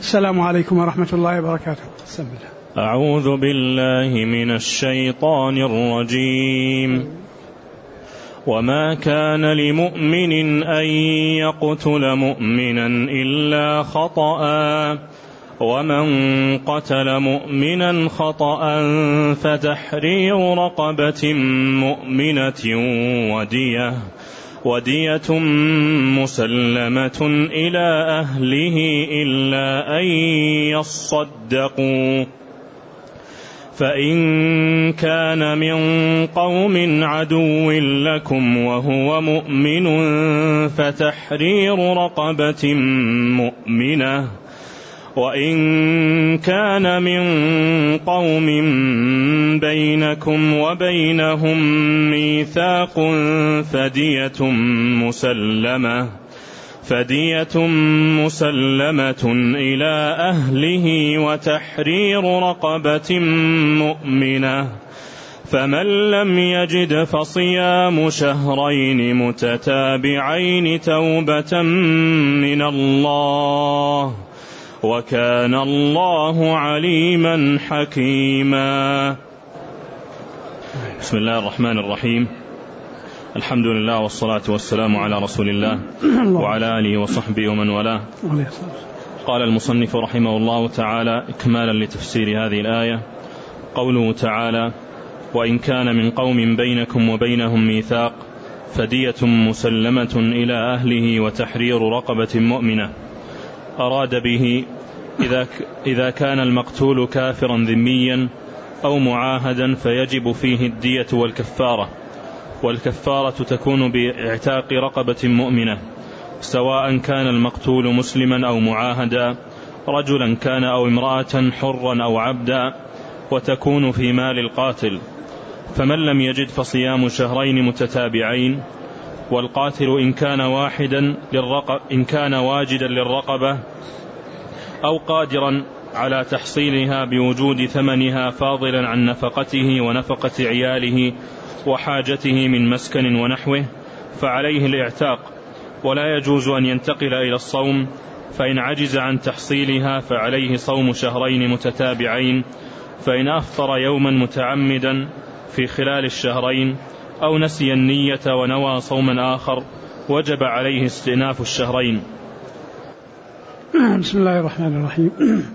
السلام عليكم ورحمة الله وبركاته. بسم الله. أعوذ بالله من الشيطان الرجيم. وما كان لمؤمن أن يقتل مؤمنا إلا خطأ ومن قتل مؤمنا خطأ فتحرير رقبة مؤمنة ودية مسلمة إلى أهله إلا أن يصدقوا فإن كان من قوم عدو لكم وهو مؤمن فتحرير رقبة مؤمنة وإن كان من قوم بينكم وبينهم ميثاق فدية مسلمة إلى أهله وتحرير رقبة مؤمنة فمن لم يجد فصيام شهرين متتابعين توبة من الله وكان الله عليما حكيما. بسم الله الرحمن الرحيم. الحمد لله والصلاة والسلام على رسول الله وعلى آله وصحبه ومن والاه. قال المصنف رحمه الله تعالى إكمالا لتفسير هذه الآية قوله تعالى وإن كان من قوم بينكم وبينهم ميثاق فدية مسلمة إلى أهله وتحرير رقبة مؤمنة. أراد به إذا كان المقتول كافرا ذميا أو معاهدا فيجب فيه الدية والكفارة تكون باعتاق رقبة مؤمنة سواء كان المقتول مسلما أو معاهدا رجلا كان أو امرأة حرا أو عبدا وتكون في مال القاتل. فمن لم يجد فصيام شهرين متتابعين. والقاتل إن كان واجدا للرقبة أو قادرا على تحصيلها بوجود ثمنها فاضلا عن نفقته ونفقة عياله وحاجته من مسكن ونحوه فعليه الاعتاق ولا يجوز أن ينتقل إلى الصوم فإن عجز عن تحصيلها فعليه صوم شهرين متتابعين فإن أفطر يوما متعمدا في خلال الشهرين أو نسي النية ونوى صوما آخر وجب عليه استئناف الشهرين. بسم الله الرحمن الرحيم.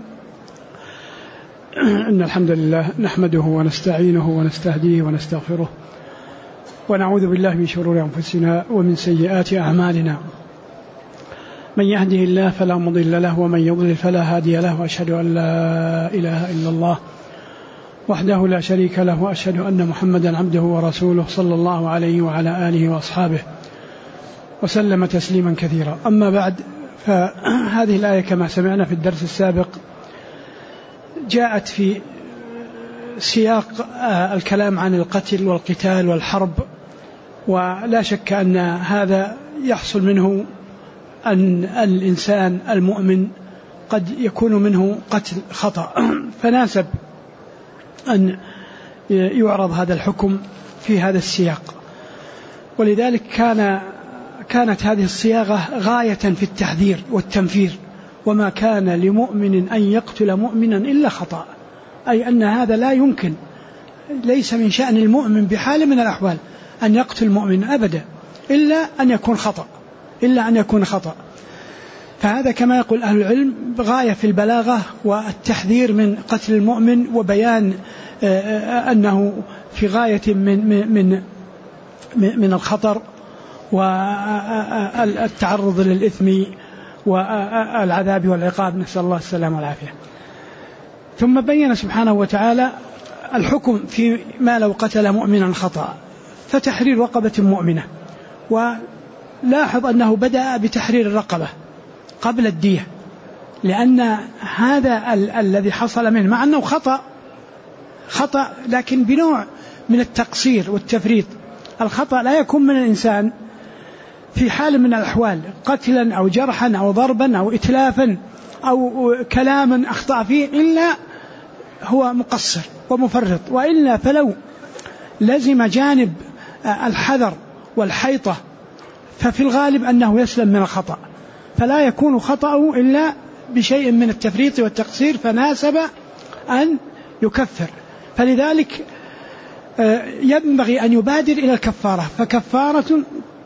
إن الحمد لله نحمده ونستعينه ونستهديه ونستغفره ونعوذ بالله من شرور أنفسنا ومن سيئات أعمالنا من يهده الله فلا مضل له ومن يضلل فلا هادي له وأشهد أن لا إله إلا الله وحده لا شريك له وأشهد أن محمدا عبده ورسوله صلى الله عليه وعلى آله وأصحابه وسلم تسليما كثيرا. أما بعد، فهذه الآية كما سمعنا في الدرس السابق جاءت في سياق الكلام عن القتل والقتال والحرب، ولا شك أن هذا يحصل منه أن الإنسان المؤمن قد يكون منه قتل خطأ، فناسب أن يعرض هذا الحكم في هذا السياق. ولذلك كانت هذه الصياغة غاية في التحذير والتنفير. وما كان لمؤمن أن يقتل مؤمنا إلا خطأ، أي أن هذا لا يمكن، ليس من شأن المؤمن بحال من الأحوال أن يقتل مؤمن أبدا إلا أن يكون خطأ. فهذا كما يقول أهل العلم غاية في البلاغة والتحذير من قتل المؤمن، وبيان أنه في غاية من الخطر والتعرض للإثم والعذاب والعقاب، نسأل الله السلامة والعافية. ثم بين سبحانه وتعالى الحكم فيما لو قتل مؤمنا خطأ فتحرير رقبة مؤمنة. ولاحظ أنه بدأ بتحرير الرقبة قبل الدية، لأن هذا الذي حصل منه مع أنه خطأ لكن بنوع من التقصير والتفريط. الخطأ لا يكون من الإنسان في حال من الأحوال، قتلا أو جرحا أو ضربا أو إتلافا أو كلاما أخطأ فيه، إلا هو مقصر ومفرط، وإلا فلو لزم جانب الحذر والحيطة ففي الغالب أنه يسلم من الخطأ، فلا يكون خطأه إلا بشيء من التفريط والتقصير فناسب أن يكفر. فلذلك ينبغي أن يبادر إلى الكفارة. فكفارة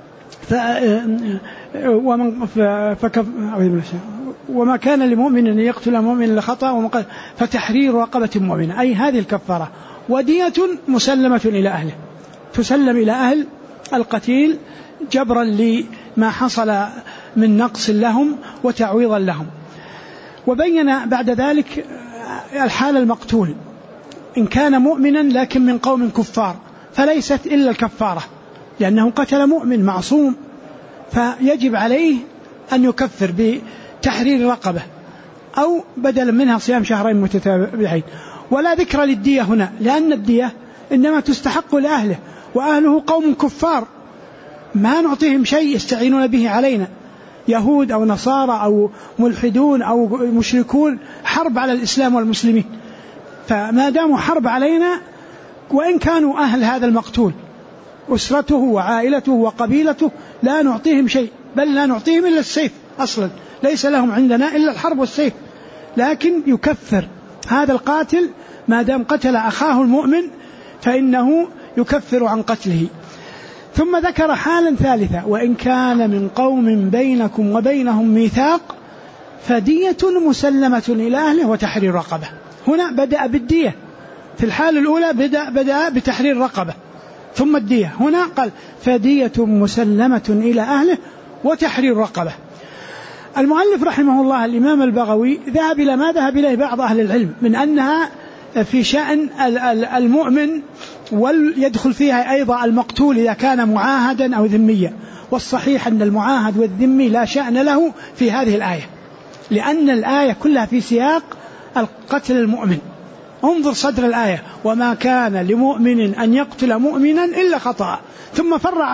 وما كان لمؤمن أن يقتل مؤمنا لخطأ فتحرير رقبة مؤمنة، أي هذه الكفارة. ودية مسلمة إلى أهله، تسلم إلى أهل القتيل جبرا لما حصل من نقص لهم وتعويضا لهم. وبين بعد ذلك الحال المقتول إن كان مؤمنا لكن من قوم كفار فليست إلا الكفارة، لأنه قتل مؤمن معصوم، فيجب عليه أن يكفر بتحرير رقبة أو بدلا منها صيام شهرين متتابعين. ولا ذكر للدية هنا، لأن الدية إنما تستحق لأهله، وأهله قوم كفار ما نعطيهم شيء يستعينون به علينا، يهود أو نصارى أو ملحدون أو مشركون، حرب على الإسلام والمسلمين. فما داموا حرب علينا وإن كانوا أهل هذا المقتول أسرته وعائلته وقبيلته لا نعطيهم شيء، بل لا نعطيهم إلا السيف أصلا، ليس لهم عندنا إلا الحرب والسيف. لكن يكفر هذا القاتل ما دام قتل أخاه المؤمن فإنه يكفر عن قتله. ثم ذكر حالا ثالثة: وإن كان من قوم بينكم وبينهم ميثاق فدية مسلمة إلى أهله وتحرير رقبة. هنا بدأ بالدية، في الحالة الأولى بدأ بتحرير رقبة ثم الدية، هنا قال فدية مسلمة إلى أهله وتحرير رقبة. المؤلف رحمه الله الإمام البغوي ذهب إلى ما ذهب إليه بعض أهل العلم من أنها في شأن المؤمن، ويدخل فيها أيضا المقتول إذا كان معاهدا أو ذميا. والصحيح أن المعاهد والذمي لا شأن له في هذه الآية، لأن الآية كلها في سياق القتل المؤمن. انظر صدر الآية: وما كان لمؤمن أن يقتل مؤمنا إلا خطأ، ثم فرع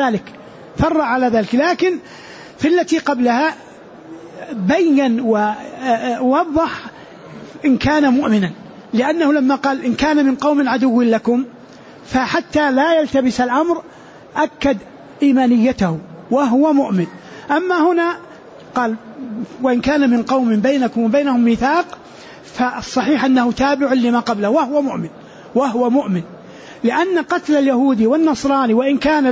على ذلك. لكن في التي قبلها بين ووضح إن كان مؤمنا، لأنه لما قال إن كان من قوم عدو لكم فحتى لا يلتبس الأمر أكد إيمانيته وهو مؤمن. أما هنا قال وإن كان من قوم بينكم وبينهم ميثاق، فالصحيح أنه تابع لما قبله وهو مؤمن، لأن قتل اليهودي والنصراني وإن كان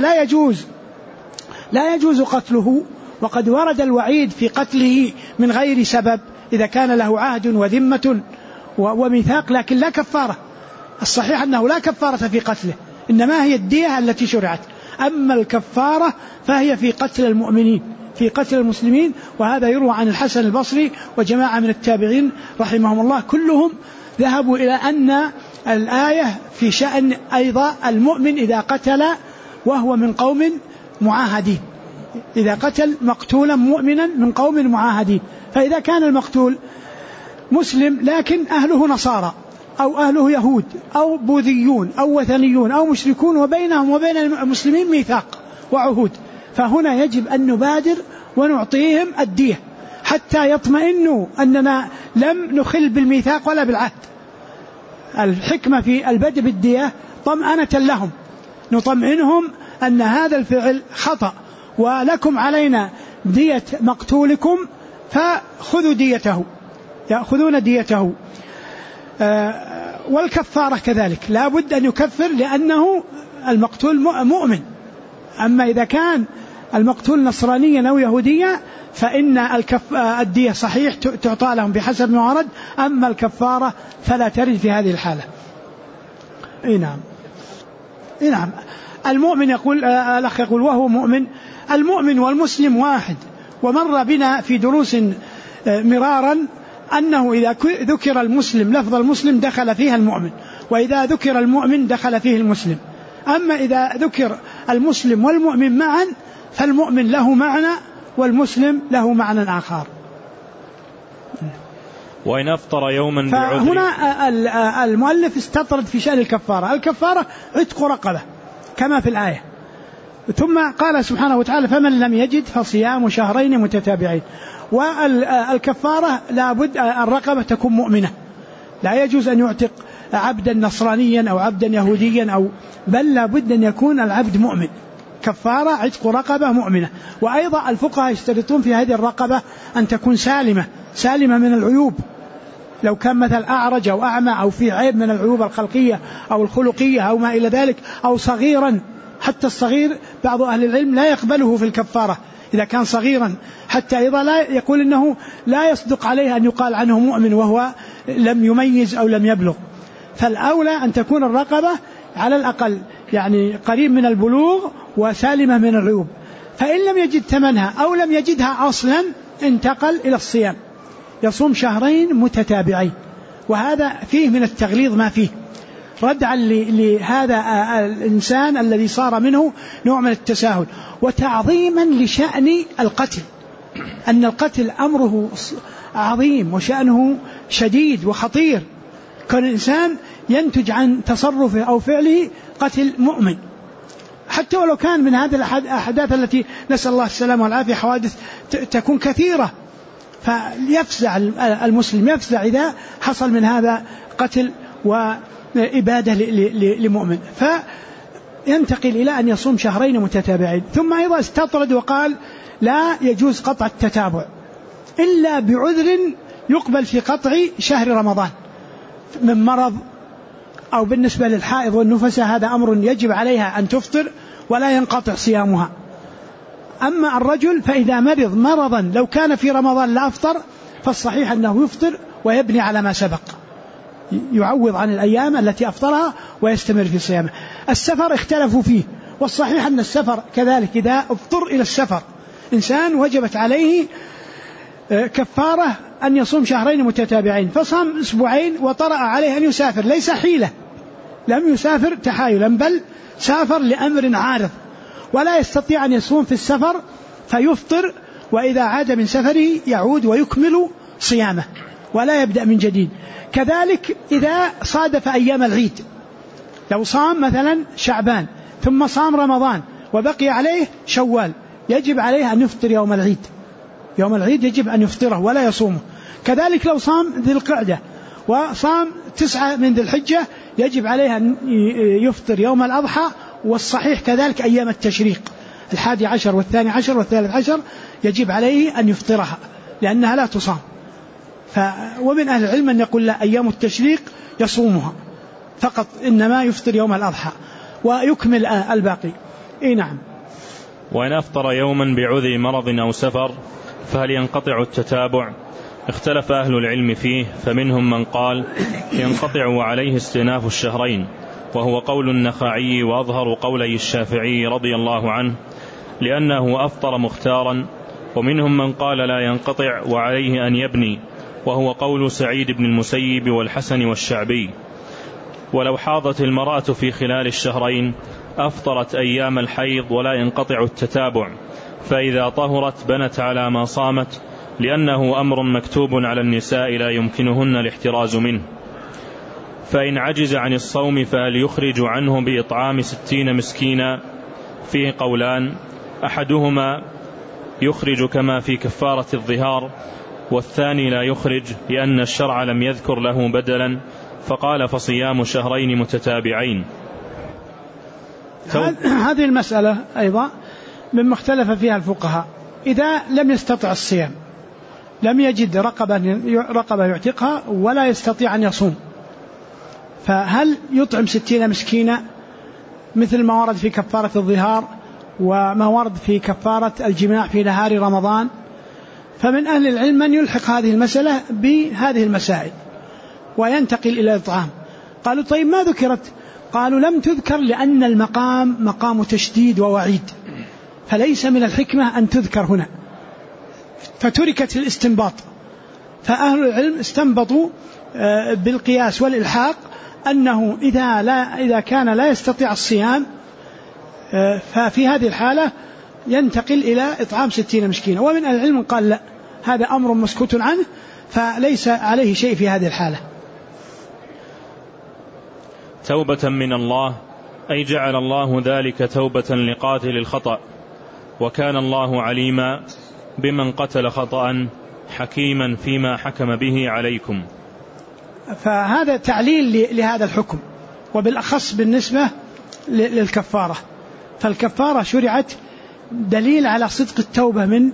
لا يجوز قتله، وقد ورد الوعيد في قتله من غير سبب إذا كان له عهد وذمة وميثاق، لكن لا كفارة. الصحيح أنه لا كفارة في قتله، إنما هي الدية التي شرعت. أما الكفارة فهي في قتل المؤمنين، في قتل المسلمين. وهذا يروى عن الحسن البصري وجماعة من التابعين رحمهم الله، كلهم ذهبوا إلى أن الآية في شأن أيضا المؤمن إذا قتل وهو من قوم معاهدين، إذا قتل مقتولا مؤمنا من قوم معاهدين. فإذا كان المقتول مسلم لكن أهله نصارى أو أهله يهود أو بوذيون أو وثنيون أو مشركون وبينهم وبين المسلمين ميثاق وعهود، فهنا يجب أن نبادر ونعطيهم الدية حتى يطمئنوا أننا لم نخل بالميثاق ولا بالعهد. الحكمة في البدء بالدية طمأنة لهم، نطمئنهم أن هذا الفعل خطأ ولكم علينا دية مقتولكم فخذوا ديته، يأخذون ديته. والكفارة كذلك لا بد أن يكفر لأنه المقتول مؤمن. أما إذا كان المقتول نصرانيا أو يهوديا فإن الدية صحيح تعطى لهم بحسب ما ورد، أما الكفارة فلا ترد في هذه الحالة. نعم. المؤمن يقول الأخ يقول وهو مؤمن. المؤمن والمسلم واحد، ومر بنا في دروس مرارا أنه إذا ذكر المسلم لفظ المسلم دخل فيها المؤمن، وإذا ذكر المؤمن دخل فيه المسلم. أما إذا ذكر المسلم والمؤمن معا فالمؤمن له معنى والمسلم له معنى آخر. وإن أفطر يوما بعذر. فهنا المؤلف استطرد في شأن الكفارة. الكفارة عتق رقبة كما في الآية، ثم قال سبحانه وتعالى فمن لم يجد فصيام شهرين متتابعين. والكفارة لابد الرقبة تكون مؤمنة، لا يجوز أن يعتق عبدا نصرانيا أو عبدا يهوديا بل لابد أن يكون العبد مؤمن. كفارة عتق رقبة مؤمنة. وأيضا الفقهاء يشترطون في هذه الرقبة أن تكون سالمة من العيوب، لو كان مثل أعرج أو أعمى أو في عيب من العيوب الخلقية أو الخلقية أو ما إلى ذلك، أو صغيرا، حتى الصغير بعض أهل العلم لا يقبله في الكفارة إذا كان صغيرا، حتى أيضا لا يقول إنه لا يصدق عليه أن يقال عنه مؤمن وهو لم يميز أو لم يبلغ. فالأولى أن تكون الرقبة على الأقل يعني قريب من البلوغ وسالمة من العيوب. فإن لم يجد ثمنها أو لم يجدها أصلا انتقل إلى الصيام، يصوم شهرين متتابعين، وهذا فيه من التغليظ ما فيه، ردعا لهذا الإنسان الذي صار منه نوع من التساهل، وتعظيما لشأن القتل، أن القتل أمره عظيم وشأنه شديد وخطير، كان الإنسان ينتج عن تصرفه أو فعله قتل مؤمن، حتى ولو كان من هذه الأحداث التي نسأل الله السلامة والعافية حوادث تكون كثيرة، فيفزع المسلم، يفزع إذا حصل من هذا قتل وإبادة لمؤمن، فينتقل إلى أن يصوم شهرين متتابعين. ثم أيضا استطرد وقال لا يجوز قطع التتابع إلا بعذر يقبل في قطع شهر رمضان من مرض، أو بالنسبة للحائض والنفساء هذا أمر يجب عليها أن تفطر ولا ينقطع صيامها. أما الرجل فإذا مرض مرضا لو كان في رمضان لا أفطر، فالصحيح أنه يفطر ويبني على ما سبق، يعوض عن الأيام التي أفطرها ويستمر في صيامه. السفر اختلفوا فيه، والصحيح أن السفر كذلك إذا اضطر إلى السفر إنسان وجبت عليه كفارة أن يصوم شهرين متتابعين، فصام أسبوعين وطرأ عليه أن يسافر، ليس حيلة، لم يسافر تحايلا بل سافر لأمر عارض، ولا يستطيع أن يصوم في السفر فيفطر، وإذا عاد من سفره يعود ويكمل صيامه ولا يبدأ من جديد. كذلك إذا صادف أيام العيد، لو صام مثلا شعبان ثم صام رمضان وبقي عليه شوال، يجب عليه أن يفطر يوم العيد، يوم العيد يجب أن يفطره ولا يصومه. كذلك لو صام ذي القعدة وصام 9 من ذي الحجة يجب عليه أن يفطر يوم الأضحى، والصحيح كذلك أيام التشريق 11 و12 و13 يجب عليه أن يفطرها لأنها لا تصام. ومن أهل العلم أن يقول لا، أيام التشريق يصومها فقط، إنما يفطر يوم الأضحى ويكمل الباقي. نعم. وإن أفطر يوما بعذر مرض أو سفر فهل ينقطع التتابع؟ اختلف أهل العلم فيه، فمنهم من قال ينقطع وعليه استئناف الشهرين، وهو قول النخعي وأظهر قولي الشافعي رضي الله عنه لأنه أفطر مختارا، ومنهم من قال لا ينقطع وعليه أن يبني، وهو قول سعيد بن المسيب والحسن والشعبي. ولو حاضت المرأة في خلال الشهرين أفطرت أيام الحيض ولا ينقطع التتابع، فإذا طهرت بنت على ما صامت، لأنه أمر مكتوب على النساء لا يمكنهن الاحتراز منه. فإن عجز عن الصوم فهل يخرج عنه بإطعام 60 مسكينا؟ فيه قولان، أحدهما يخرج كما في كفارة الظهار، والثاني لا يخرج لأن الشرع لم يذكر له بدلا، فقال فصيام شهرين متتابعين. هذه المسألة أيضا مما اختلف فيها الفقهاء، إذا لم يستطع الصيام، لم يجد رقبة يعتقها ولا يستطيع أن يصوم، فهل يطعم 60 مسكينة مثل ما ورد في كفارة الظهار وما ورد في كفارة الجماع في نهار رمضان؟ فمن أهل العلم من يلحق هذه المسألة بهذه المسائل وينتقل إلى الإطعام. قالوا طيب ما ذكرت؟ قالوا لم تذكر لأن المقام مقام تشديد ووعيد، فليس من الحكمة أن تذكر هنا، فتركت الاستنباط. فأهل العلم استنبطوا بالقياس والإلحاق أنه إذا كان لا يستطيع الصيام ففي هذه الحالة ينتقل إلى إطعام 60 مسكينة. ومن العلم قال لا، هذا أمر مسكوت عنه فليس عليه شيء في هذه الحالة. توبة من الله، أي جعل الله ذلك توبة لقاتل الخطأ، وكان الله عليما بمن قتل خطأ حكيما فيما حكم به عليكم. فهذا تعليل لهذا الحكم، وبالأخص بالنسبة للكفارة، فالكفارة شرعت دليل على صدق التوبة من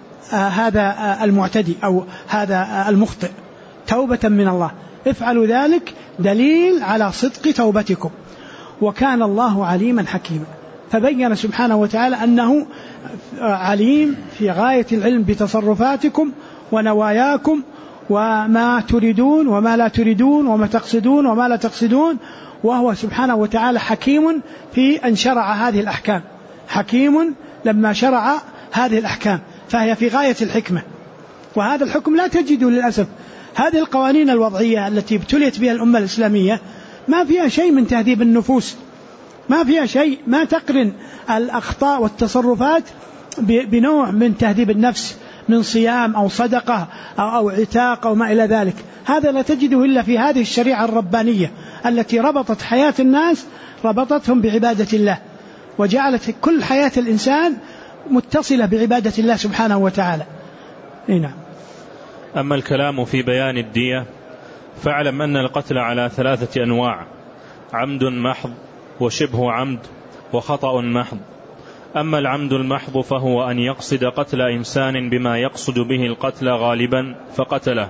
هذا المعتدي أو هذا المخطئ، توبة من الله، افعلوا ذلك دليل على صدق توبتكم، وكان الله عليما حكيما. فبين سبحانه وتعالى أنه عليم في غاية العلم بتصرفاتكم ونواياكم وما تريدون وما لا تريدون وما تقصدون وما لا تقصدون، وهو سبحانه وتعالى حكيم في أن شرع هذه الأحكام، حكيم لما شرع هذه الأحكام، فهي في غاية الحكمة. وهذا الحكم لا تجد للأسف، هذه القوانين الوضعية التي ابتليت بها الأمة الإسلامية ما فيها شيء من تهذيب النفوس، ما فيها شيء، ما تقرن الأخطاء والتصرفات بنوع من تهذيب النفس من صيام أو صدقة أو عتاق أو ما إلى ذلك. هذا لا تجده إلا في هذه الشريعة الربانية التي ربطت حياة الناس، ربطتهم بعبادة الله، وجعلت كل حياة الإنسان متصلة بعبادة الله سبحانه وتعالى. نعم. أما الكلام في بيان الدية فاعلم أن القتل على 3 أنواع: عمد محض، وشبه عمد، وخطأ محض. أما العمد المحض فهو أن يقصد قتل إنسان بما يقصد به القتل غالبا فقتله،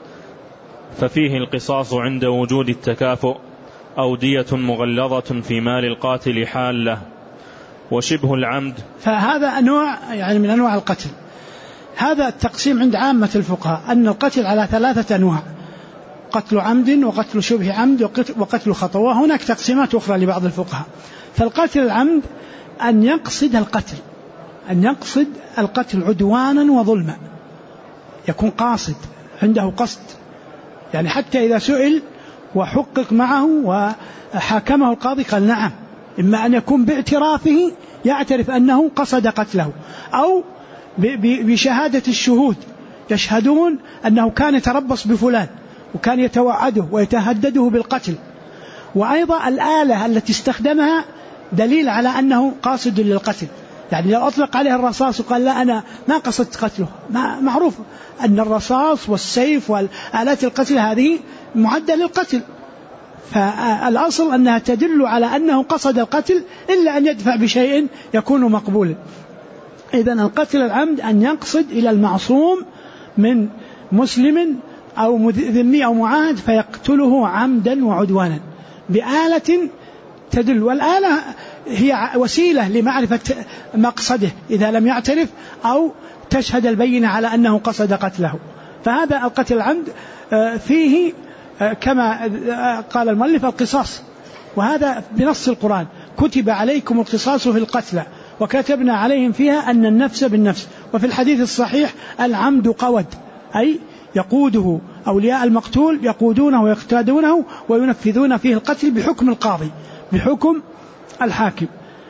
ففيه القصاص عند وجود التكافؤ، أو دية مغلظة في مال القاتل حالة. وشبه العمد، فهذا نوع يعني من أنواع القتل. هذا التقسيم عند عامة الفقهاء أن القتل على 3 أنواع: قتل عمد، وقتل شبه عمد، وقتل خطأ. وهناك تقسيمات أخرى لبعض الفقهاء. فالقتل العمد أن يقصد القتل، أن يقصد القتل عدوانا وظلما، يكون قاصد، عنده قصد، يعني حتى إذا سئل وحقق معه وحاكمه القاضي قال نعم، إما أن يكون باعترافه يعترف أنه قصد قتله، أو بشهادة الشهود يشهدون أنه كان يتربص بفلان وكان يتوعده ويتهدده بالقتل. وأيضا الآلة التي استخدمها دليل على أنه قاصد للقتل، يعني لو أطلق عليه الرصاص وقال لا أنا ما قصدت قتله، معروف أن الرصاص والسيف والآلات القتل هذه معدة للقتل، فالأصل أنها تدل على أنه قصد القتل إلا أن يدفع بشيء يكون مقبولا. إذن القتل العمد أن يقصد إلى المعصوم من مسلم أو ذمي أو معاهد فيقتله عمدا وعدوانا بآلة تدل، والآلة هي وسيلة لمعرفة مقصده إذا لم يعترف أو تشهد البينة على أنه قصد قتله. فهذا القتل العمد فيه كما قال المؤلف القصاص، وهذا بنص القرآن: كتب عليكم القصاص في القتلى وكتبنا عليهم فيها أن النفس بالنفس. وفي الحديث الصحيح: العمد قود، أي يقوده أولياء المقتول، يقودونه ويقتادونه وينفذون فيه القتل بحكم القاضي، بحكم الحاكم.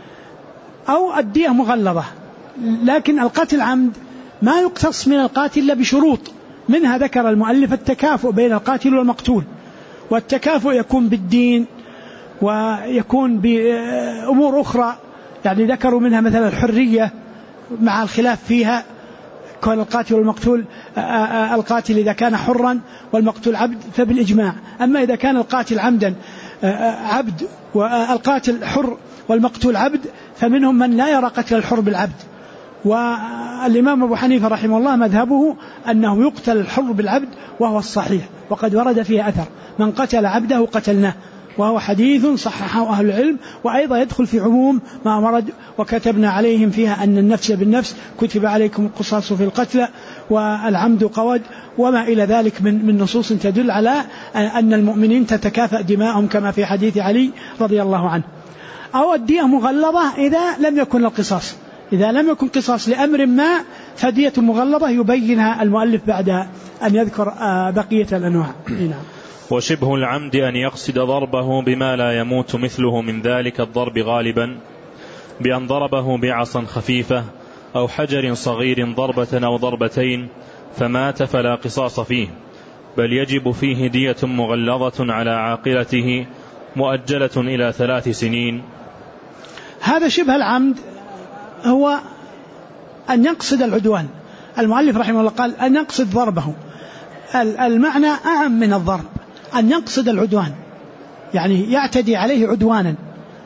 أو الدية مغلظة، لكن القتل عمد ما يقتص من القاتل إلا بشروط، منها ذكر المؤلف التكافؤ بين القاتل والمقتول، والتكافؤ يكون بالدين ويكون بأمور أخرى، يعني ذكروا منها مثلا الحرية مع الخلاف فيها، كون القاتل والمقتول القاتل إذا كان حرا والمقتول عبد فبالإجماع. أما إذا كان القاتل عمدا عبد والقاتل حر والمقتول عبد فمنهم من لا يرى قتل الحر بالعبد. والإمام أبو حنيفة رحمه الله مذهبه أنه يقتل الحر بالعبد وهو الصحيح، وقد ورد فيه أثر: من قتل عبده قتلناه، وهو حديث صححه أهل العلم. وأيضا يدخل في عموم ما ورد: وكتبنا عليهم فيها أن النفس بالنفس، كتب عليكم القصاص في القتلى، والعمد قود، وما إلى ذلك من نصوص تدل على أن المؤمنين تتكافأ دماءهم كما في حديث علي رضي الله عنه. أو الدية مغلظة إذا لم يكن القصاص، إذا لم يكن قصاص لأمر ما فدية مغلظة يبينها المؤلف بعد أن يذكر بقية الأنواع. وشبه العمد أن يقصد ضربه بما لا يموت مثله من ذلك الضرب غالبا، بأن ضربه بعصا خفيفة أو حجر صغير ضربة أو ضربتين فمات فلا قصاص فيه، بل يجب فيه دية مغلظة على عاقلته مؤجلة إلى 3 سنين. هذا شبه العمد هو أن يقصد العدوان. المؤلف رحمه الله قال أن يقصد ضربه، المعنى أعم من الضرب، أن يقصد العدوان، يعني يعتدي عليه عدوانا.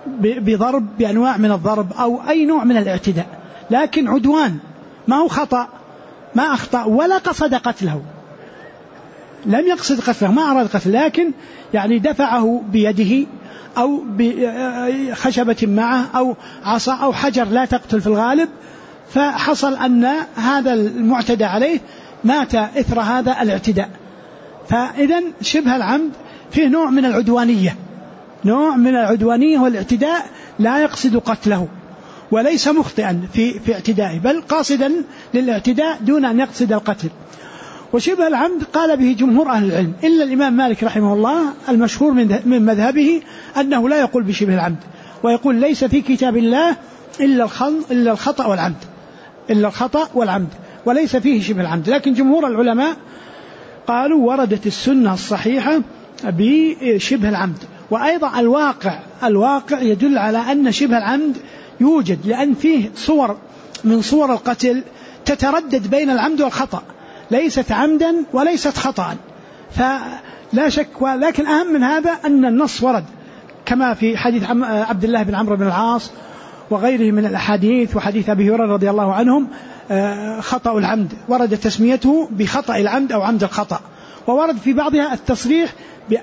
بضرب بأنواع من الضرب أو أي نوع من الاعتداء، لكن عدوان ما هو خطأ، ما أخطأ ولا قصد قتله، لم يقصد قتله، ما أراد قتله، لكن يعني دفعه بيده أو بخشبة معه أو عصا أو حجر لا تقتل في الغالب، فحصل أن هذا المعتدى عليه مات إثر هذا الاعتداء. فإذن شبه العمد فيه نوع من العدوانية، نوع من العدوانية والاعتداء، لا يقصد قتله وليس مخطئا في اعتدائه، بل قاصدا للاعتداء دون أن يقصد القتل. وشبه العمد قال به جمهور أهل العلم إلا الإمام مالك رحمه الله، المشهور من مذهبه أنه لا يقول بشبه العمد، ويقول ليس في كتاب الله إلا الخطأ والعمد، إلا الخطأ والعمد، وليس فيه شبه العمد. لكن جمهور العلماء قالوا وردت السنة الصحيحة بشبه العمد. وأيضا الواقع يدل على أن شبه العمد يوجد، لأن فيه صور من صور القتل تتردد بين العمد والخطأ، ليست عمدا وليست خطأ، فلا شك. لكن أهم من هذا أن النص ورد كما في حديث عبد الله بن عمرو بن العاص وغيره من الأحاديث، وحديث أبي هريرة رضي الله عنهم خطأ العمد ورد تسميته بخطأ العمد أو عمد الخطأ، وورد في بعضها التصريح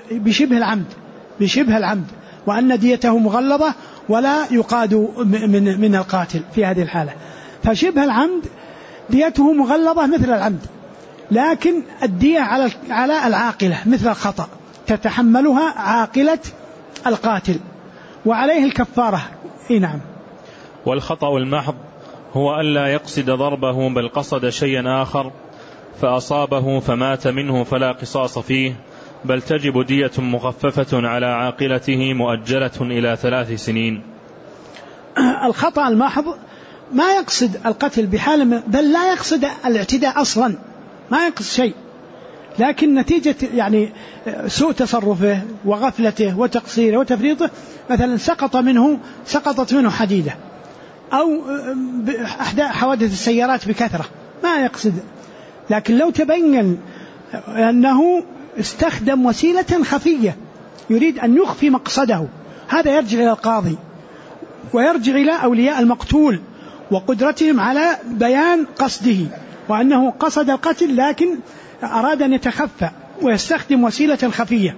بشبه العمد وأن ديته مغلظة ولا يقاد من القاتل في هذه الحالة. فشبه العمد ديته مغلظة مثل العمد، لكن الدية على العاقلة مثل الخطأ تتحملها عاقلة القاتل، وعليه الكفارة. نعم. والخطأ المحض هو ألا يقصد ضربه بل قصد شيئا آخر فأصابه فمات منه فلا قصاص فيه، بل تجب دية مخففة على عاقلته مؤجلة إلى 3 سنين. الخطأ المحض ما يقصد القتل بحال، بل لا يقصد الاعتداء أصلا، ما يقصد شيء، لكن نتيجة يعني سوء تصرفه وغفلته وتقصيره وتفريطه، مثلا سقطت منه حديدة أو حوادث السيارات بكثرة، ما يقصد. لكن لو تبين أنه استخدم وسيلة خفية يريد أن يخفي مقصده، هذا يرجع إلى القاضي ويرجع إلى أولياء المقتول وقدرتهم على بيان قصده، وأنه قصد القتل لكن أراد أن يتخفى ويستخدم وسيلة خفية.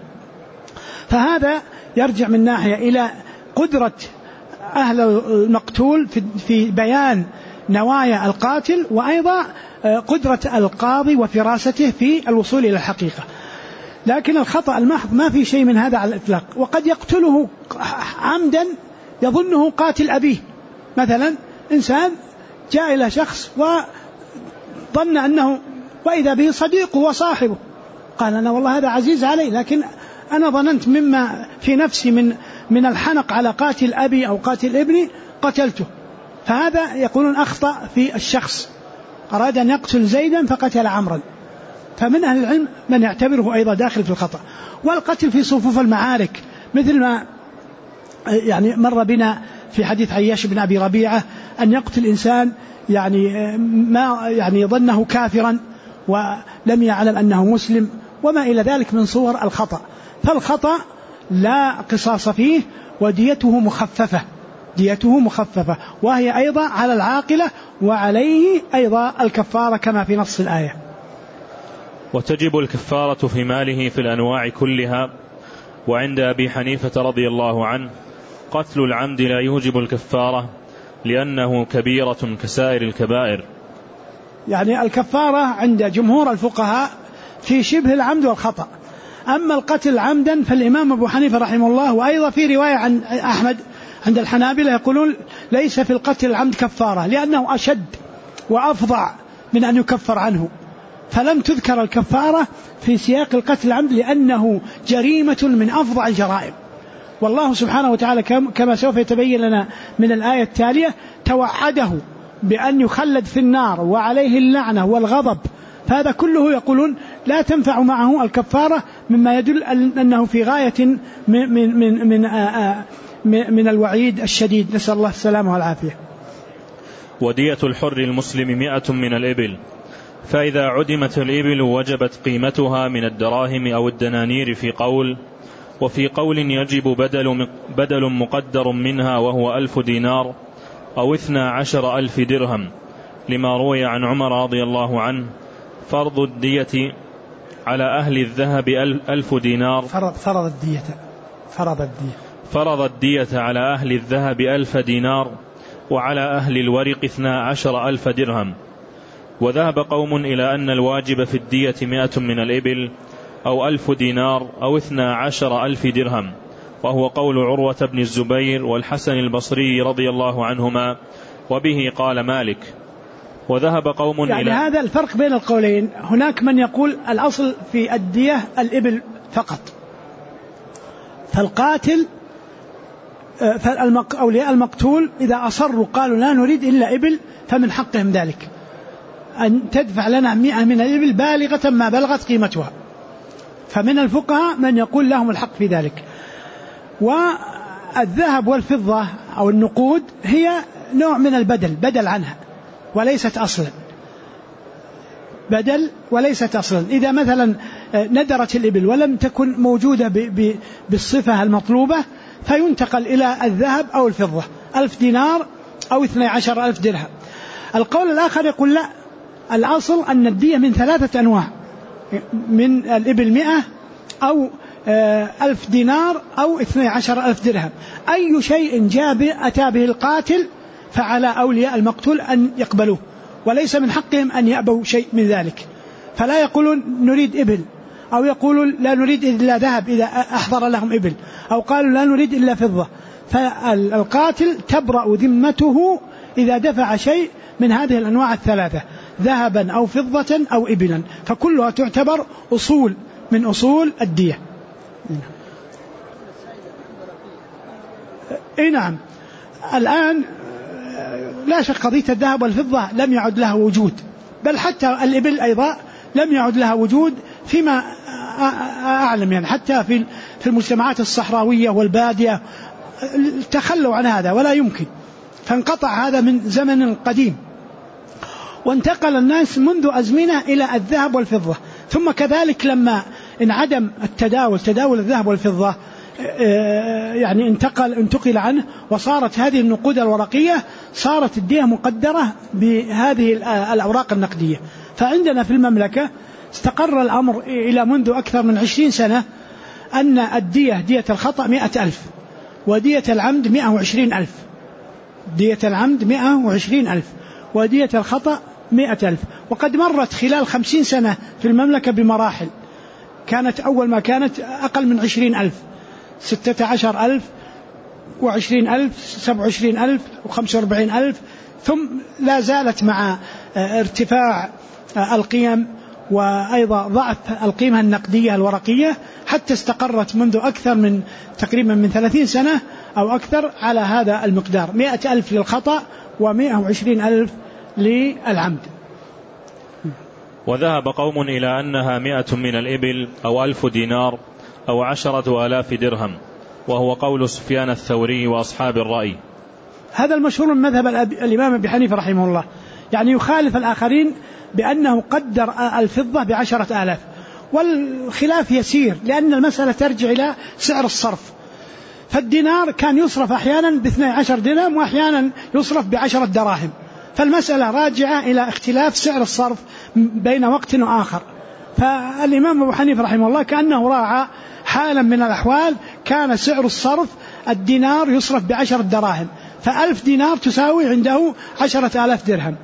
فهذا يرجع من ناحية إلى قدرة أهل المقتول في بيان نوايا القاتل، وأيضا قدرة القاضي وفراسته في الوصول إلى الحقيقة. لكن الخطأ المحض ما في شيء من هذا على الإطلاق، وقد يقتله عمدا يظنه قاتل أبيه. مثلا إنسان جاء إلى شخص وظن أنه وإذا به صديقه وصاحبه، قال أنا والله هذا عزيز علي، لكن أنا ظننت مما في نفسي من الحنق على قاتل أبي أو قاتل ابني قتلته. فهذا يقولون أخطأ في الشخص، أراد أن يقتل زيدا فقتل عمرا. فمن أهل العلم من يعتبره أيضا داخل في الخطأ. والقتل في صفوف المعارك مثل ما يعني مر بنا في حديث عياش بن أبي ربيعة، أن يقتل إنسان يعني ظنه كافرا ولم يعلم أنه مسلم، وما إلى ذلك من صور الخطأ. فالخطأ لا قصاص فيه، وديته مخففة، وهي أيضا على العاقلة، وعليه أيضا الكفارة كما في نص الآية. وتجب الكفارة في ماله في الأنواع كلها. وعند أبي حنيفة رضي الله عنه قتل العمد لا يوجب الكفارة لأنه كبيرة كسائر الكبائر. يعني الكفارة عند جمهور الفقهاء في شبه العمد والخطأ. أما القتل عمدا فالإمام أبو حنيفة رحمه الله، وأيضا في رواية عن أحمد عند الحنابلة يقولون ليس في القتل العمد كفارة، لأنه أشد وأفظع من أن يكفر عنه، فلم تذكر الكفارة في سياق القتل العمد لأنه جريمة من أفظع الجرائم. والله سبحانه وتعالى كما سوف يتبين لنا من الآية التالية توعده بأن يخلد في النار وعليه اللعنة والغضب، فهذا كله يقولون لا تنفع معه الكفارة، مما يدل أنه في غاية من الوعيد الشديد، نسأل الله السلامة والعافية. ودية الحر المسلم 100 من الإبل، فإذا عدمت الإبل وجبت قيمتها من الدراهم أو الدنانير في قول، وفي قول يجب بدل مقدر منها وهو 1000 دينار أو 12,000 درهم، لما روي عن عمر رضي الله عنه: فرض الدية على أهل الذهب 1000 دينار. فرض الدية على أهل الذهب 1000 دينار، وعلى أهل الورق 12,000 درهم. وذهب قوم إلى أن الواجب في الدية 100 من الإبل أو 1000 دينار أو 12,000 درهم، وهو قول عروة بن الزبير والحسن البصري رضي الله عنهما، وبه قال مالك. وذهب قوم يعني إلى هذا الفرق بين القولين. هناك من يقول الأصل في الدية الإبل فقط، فالقاتل أولياء المقتول إذا أصروا قالوا لا نريد إلا إبل فمن حقهم ذلك، أن تدفع لنا 100 من الإبل بالغة ما بلغت قيمتها. فمن الفقهاء من يقول لهم الحق في ذلك. والذهب والفضة أو النقود هي نوع من بدل عنها وليست أصلا، بدل وليست أصلا. إذا مثلا ندرت الإبل ولم تكن موجودة بالصفة المطلوبة فينتقل إلى الذهب أو الفضة، 1000 دينار أو 12,000 درهم. القول الآخر يقول لا، الأصل أن الدية من 3 أنواع، من الإبل 100 أو 1000 دينار أو 12,000 درهم. أي شيء أتى به القاتل فعلى أولياء المقتول أن يقبلوه، وليس من حقهم أن يأبوا شيء من ذلك. فلا يقولون نريد إبل، أو يقولون لا نريد إلا ذهب إذا أحضر لهم إبل، أو قالوا لا نريد إلا فضة. فالقاتل تبرأ ذمته إذا دفع شيء من هذه الأنواع الثلاثة، ذهبا أو فضة أو إبلا، فكلها تعتبر أصول من أصول الدية. نعم. الآن لا شك قضية الذهب والفضة لم يعد لها وجود، بل حتى الإبل أيضا لم يعد لها وجود فيما أعلم، يعني حتى في المجتمعات الصحراوية والبادية تخلوا عن هذا ولا يمكن، فانقطع هذا من زمن قديم، وانتقل الناس منذ أزمنة إلى الذهب والفضة. ثم كذلك لما انعدم تداول الذهب والفضة، يعني انتقل عنه وصارت هذه النقود الورقية، صارت الدية مقدرة بهذه الأوراق النقدية. فعندنا في المملكة استقر الأمر إلى منذ أكثر من 20 سنة أن الدية، دية الخطأ 100,000، ودية العمد 120,000، دية العمد 120,000 ودية الخطأ 100,000. وقد مرت خلال 50 سنة في المملكة بمراحل، كانت أول ما كانت أقل من 20,000، 16,000 و20,000 27,000 و45,000، ثم لا زالت مع ارتفاع القيم وأيضا ضعف القيمة النقدية الورقية حتى استقرت منذ أكثر من تقريبا من 30 سنة أو أكثر على هذا المقدار، 100,000 للخطأ و120,000 للعمد. وذهب قوم إلى أنها 100 من الإبل أو 1000 دينار أو 10,000 درهم، وهو قول سفيان الثوري وأصحاب الرأي. هذا المشهور من مذهب الإمام أبي حنيفة رحمه الله، يعني يخالف الآخرين بأنه قدر الفضة ب10,000، والخلاف يسير لأن المسألة ترجع إلى سعر الصرف. فالدينار كان يصرف أحيانا ب12 درهم وأحيانا يصرف ب10 دراهم، فالمسألة راجعة إلى اختلاف سعر الصرف بين وقت وآخر. فالإمام أبو حنيفة رحمه الله كأنه راعى حالا من الأحوال، كان سعر الصرف الدينار يصرف ب10 دراهم، ف1000 دينار تساوي عنده 10,000 درهم.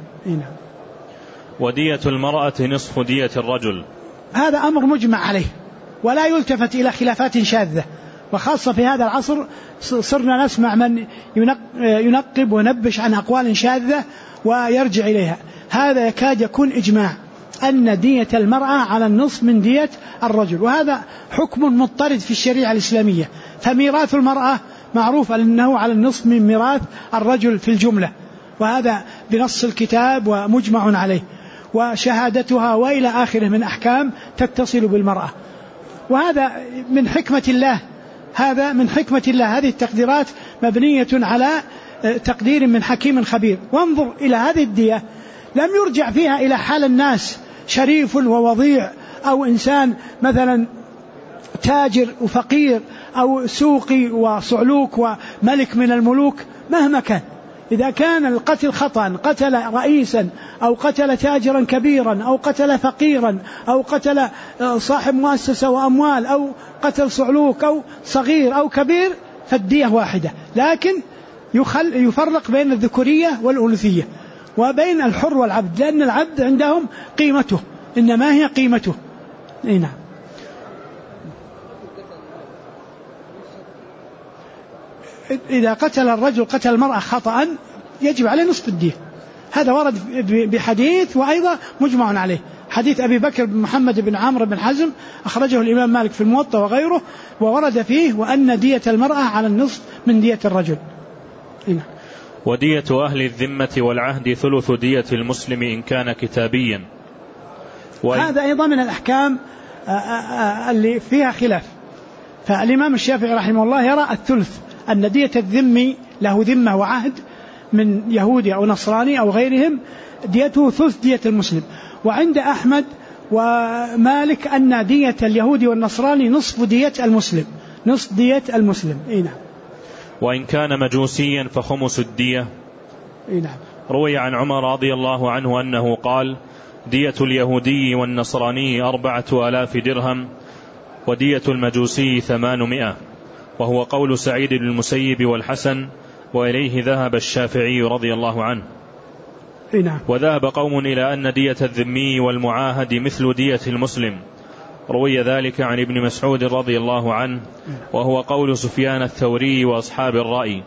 ودية المرأة نصف دية الرجل. هذا أمر مجمع عليه ولا يلتفت إلى خلافات شاذة، وخاصة في هذا العصر صرنا نسمع من ينقب ونبش عن أقوال شاذة ويرجع إليها. هذا يكاد يكون إجماع أن دية المرأة على النصف من دية الرجل، وهذا حكم مضطرد في الشريعة الإسلامية. فميراث المرأة معروف أنه على النصف من ميراث الرجل في الجملة، وهذا بنص الكتاب ومجمع عليه، وشهادتها وإلى آخره من أحكام تتصل بالمرأة. وهذا من حكمة الله، هذا من حكمة الله. هذه التقديرات مبنية على تقدير من حكيم خبير. وانظر إلى هذه الدية، لم يرجع فيها إلى حال الناس، شريف ووضيع، أو إنسان مثلا تاجر وفقير، أو سوقي وصعلوك وملك من الملوك مهما كان، إذا كان القتل خطأ، قتل رئيسا أو قتل تاجرا كبيرا أو قتل فقيرا أو قتل صاحب مؤسسة وأموال أو قتل صعلوك أو صغير أو كبير، فالدية واحدة، لكن يفرق بين الذكورية والأنوثية وبين الحر والعبد، لأن العبد عندهم قيمته، إنما هي قيمته. نعم. إذا قتل الرجل قتل المرأة خطأ يجب عليه نصف الدية، هذا ورد بحديث وأيضا مجمع عليه، حديث أبي بكر بن محمد بن عمرو بن حزم أخرجه الإمام مالك في الموطأ وغيره، وورد فيه وأن دية المرأة على النصف من دية الرجل. هنا. ودية أهل الذمة والعهد ثلث دية المسلم إن كان كتابيا. هذا أيضا من الأحكام اللي فيها خلاف، فالإمام الشافعي رحمه الله يرى الثلث، أن دية الذمي له ذمة وعهد من يهودي أو نصراني أو غيرهم ديته ثلث دية المسلم، وعند أحمد ومالك أن دية اليهودي والنصراني نصف دية المسلم، نصف دية المسلم. نعم. وإن كان مجوسيا فخمس الدية. نعم. روي عن عمر رضي الله عنه أنه قال: دية اليهودي والنصراني 4000 درهم ودية المجوسي 800، وهو قول سعيد بن المسيب والحسن، وإليه ذهب الشافعي رضي الله عنه. نعم. وذهب قوم إلى أن دية الذمي والمعاهد مثل دية المسلم، روي ذلك عن ابن مسعود رضي الله عنه، وهو قول سفيان الثوري وأصحاب الرأي.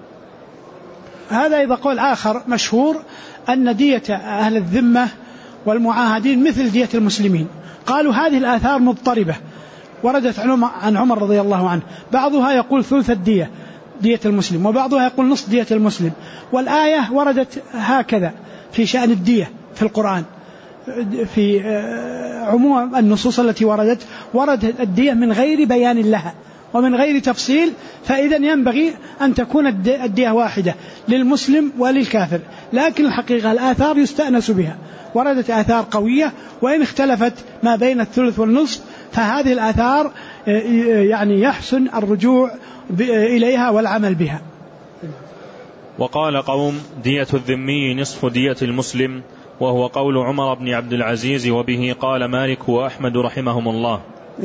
هذا إذا قول آخر مشهور أن دية أهل الذمة والمعاهدين مثل دية المسلمين، قالوا هذه الآثار مضطربة وردت عن عمر رضي الله عنه، بعضها يقول ثلث الدية دية المسلم، وبعضها يقول نصف دية المسلم، والآية وردت هكذا في شأن الدية في القرآن، في عموم النصوص التي وردت الدية من غير بيان لها ومن غير تفصيل، فإذا ينبغي أن تكون الدية واحدة للمسلم وللكافر، لكن الحقيقة الآثار يستأنس بها، وردت آثار قوية وإن اختلفت ما بين الثلث والنصف، فهذه الآثار يعني يحسن الرجوع إليها والعمل بها. وقال قوم: دية الذمي نصف دية المسلم، وهو قول عمر بن عبد العزيز، وبه قال مالك وأحمد رحمهم الله.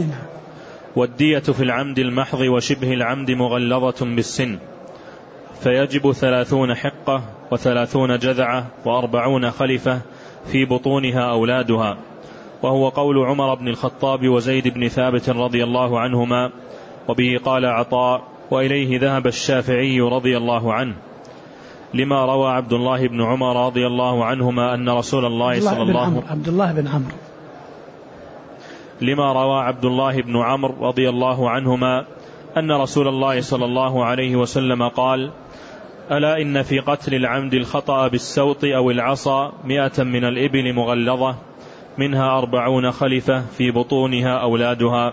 والدية في العمد المحض وشبه العمد مغلظة بالسن، فيجب 30 حقة و30 جذعة و40 خلفة في بطونها أولادها، وهو قول عمر بن الخطاب وزيد بن ثابت رضي الله عنهما، وبه قال عطاء، وإليه ذهب الشافعي رضي الله عنه، لما روى عبد الله بن عمر رضي الله عنهما أن رسول الله صلى الله لما روى عبد الله بن عمرو رضي الله عنهما أن رسول الله صلى الله عليه وسلم قال: ألا إن في قتل العمد الخطأ بالسوط أو العصا 100 من الإبل مغلظة، منها 40 خلفة في بطونها أولادها.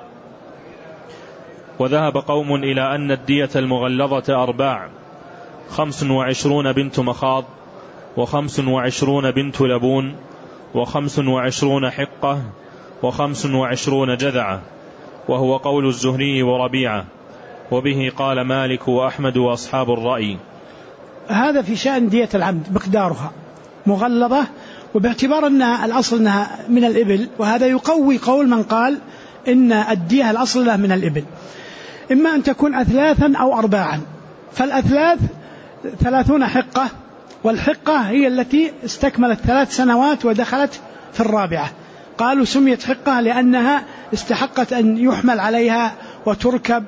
وذهب قوم إلى أن الدية المغلظة 4: 25 بنت مخاض، 25 بنت لبون، 25 حقة، 25 جذعة، وهو قول الزهري وربيعة، وبه قال مالك وأحمد وأصحاب الرأي. هذا في شأن دية العمد مقدارها مغلظة، وباعتبار أن الأصل أنها من الإبل، وهذا يقوي قول من قال إن الدية الأصل لها من الإبل، إما أن تكون أثلاثا أو أرباعا، فالأثلاث 30 حقة، والحقة هي التي استكملت 3 سنوات ودخلت في الرابعة، قالوا سميت حقة لأنها استحقت أن يحمل عليها وتركب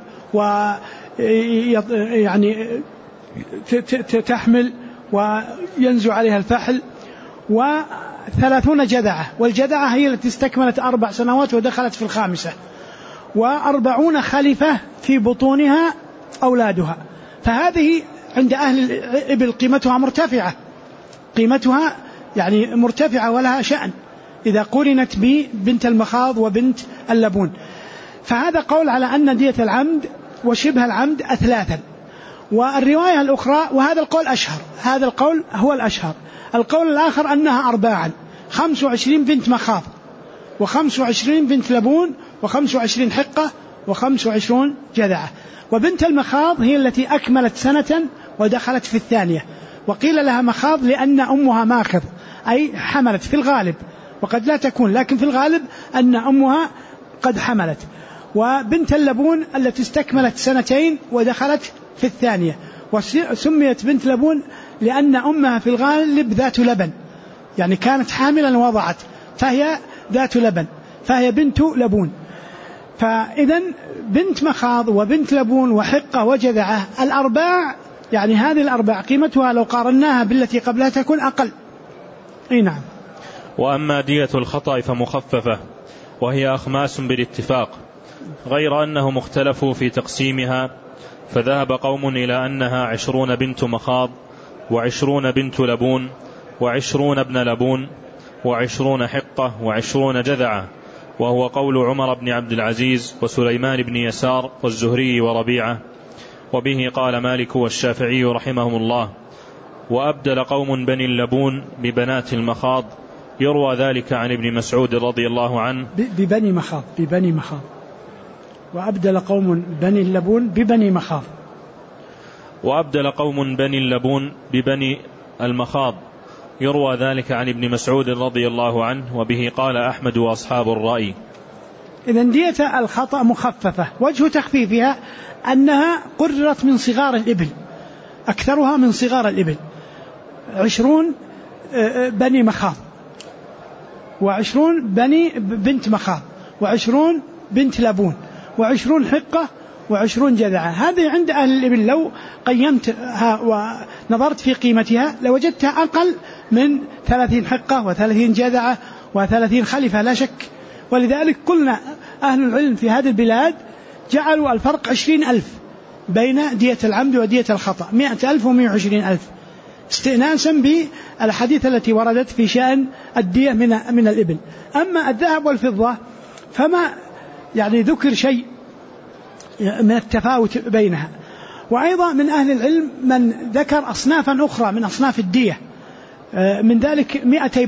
ويعني تحمل وينزو عليها الفحل. و30 جذعة، والجذعة هي التي استكملت 4 سنوات ودخلت في ال5، و40 خلفة في بطونها أولادها، فهذه عند أهل الإبل قيمتها مرتفعة، قيمتها يعني مرتفعة ولها شأن إذا قرنت ببنت المخاض وبنت اللبون. فهذا قول على أن دية العمد وشبه العمد 3. والرواية الأخرى، وهذا القول أشهر، هذا القول هو الأشهر، القول الآخر أنها 4: 25 بنت مخاض، و25 بنت لبون، و25 حقة، و25 جذعة. وبنت المخاض هي التي أكملت سنة ودخلت في الثانية، وقيل لها مخاض لأن أمها ماخض أي حملت في الغالب، وقد لا تكون، لكن في الغالب أن أمها قد حملت. وبنت اللبون التي استكملت سنتين ودخلت في الثانية، وسميت بنت لبون لأن أمها في الغالب ذات لبن، يعني كانت حاملا ووضعت فهي ذات لبن، فهي بنت لبون. فإذا بنت مخاض وبنت لبون وحقة وجذعة الأرباع، يعني هذه الأرباع قيمتها لو قارناها بالتي قبلها تكون أقل. نعم. وأما دية الخطأ فمخففة، وهي أخماس بالاتفاق، غير أنهم اختلفوا في تقسيمها، فذهب قوم إلى أنها 20 بنت مخاض، 20 بنت لبون، 20 ابن لبون، 20 حقة، 20 جذعة، وهو قول عمر بن عبد العزيز وسليمان بن يسار والزهري وربيعة، وبه قال مالك والشافعي رحمهم الله. وأبدل قوم بني اللبون ببنات المخاض، يروى ذلك عن ابن مسعود رضي الله عنه ببني مخاض، وأبدل قوم بني اللبون ببني مخاض، وأبدل قوم بني اللبون ببني المخاض، يروى ذلك عن ابن مسعود رضي الله عنه، وبه قال أحمد وأصحاب الرأي. إذن دية الخطأ مخففة، وجه تخفيفها أنها قررت من صغار الإبل، أكثرها من صغار الإبل، 20 بني مخاض، 20 بنت مخاض، 20 بنت لبون، 20 حقة، 20 جذعة. هذه عند أهل الإبل لو قيمتها ونظرت في قيمتها لوجدتها أقل من 30 حقة و30 جذعة و30 خلفة لا شك. ولذلك قلنا أهل العلم في هذه البلاد جعلوا الفرق 20,000 بين دية العمد ودية الخطأ، 100,000 و120,000، استئناسا بالحديث التي وردت في شأن الدية من الإبل. أما الذهب والفضة فما يعني ذكر شيء من التفاوت بينها. وأيضا من أهل العلم من ذكر أصنافا أخرى من أصناف الدية، من ذلك 200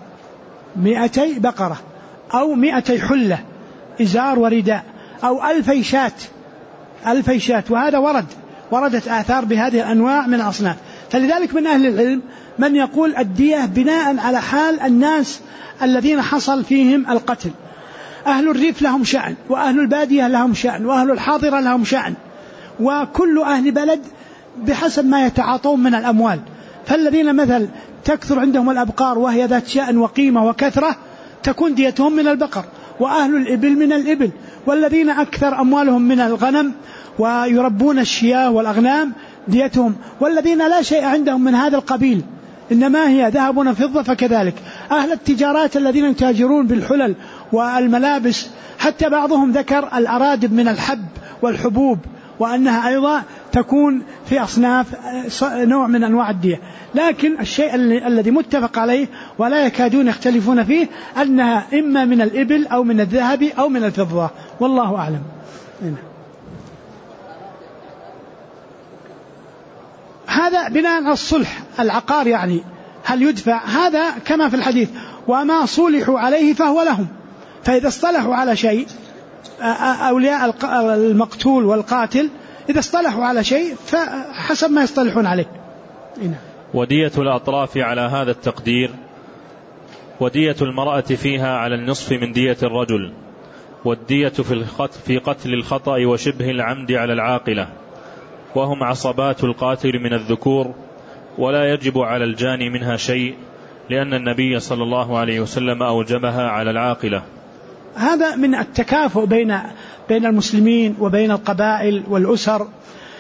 بقرة أو 200 حلة إزار ورداء، أو 2000 شاة، وهذا وردت آثار بهذه الأنواع من الأصناف. فلذلك من أهل العلم من يقول الدية بناء على حال الناس الذين حصل فيهم القتل. أهل الريف لهم شأن، وأهل البادية لهم شأن، وأهل الحاضرة لهم شأن، وكل أهل بلد بحسب ما يتعاطون من الأموال. فالذين مثل تكثر عندهم الأبقار وهي ذات شأن وقيمة وكثرة تكون ديتهم من البقر، وأهل الإبل من الإبل، والذين أكثر أموالهم من الغنم ويربون الشياه والأغنام ديتهم، والذين لا شيء عندهم من هذا القبيل إنما هي ذهب وفضة فكذلك. أهل التجارات الذين يتاجرون بالحلل والملابس، حتى بعضهم ذكر الأرادب من الحب والحبوب، وأنها أيضا تكون في أصناف نوع من أنواع الدية. لكن الشيء الذي متفق عليه ولا يكادون يختلفون فيه أنها إما من الإبل أو من الذهب أو من الفضة، والله أعلم. هذا بناء على الصلح العقار، يعني هل يدفع؟ هذا كما في الحديث وما صلحوا عليه فهو لهم. فإذا اصطلحوا على شيء أولياء المقتول والقاتل إذا اصطلحوا على شيء فحسب ما يصطلحون عليه. ودية الأطراف على هذا التقدير، ودية المرأة فيها على النصف من دية الرجل، والدية في قتل الخطأ وشبه العمد على العاقلة، وهم عصبات القاتل من الذكور، ولا يجب على الجاني منها شيء، لأن النبي صلى الله عليه وسلم أوجبها على العاقلة. هذا من التكافؤ بين المسلمين وبين القبائل والأسر.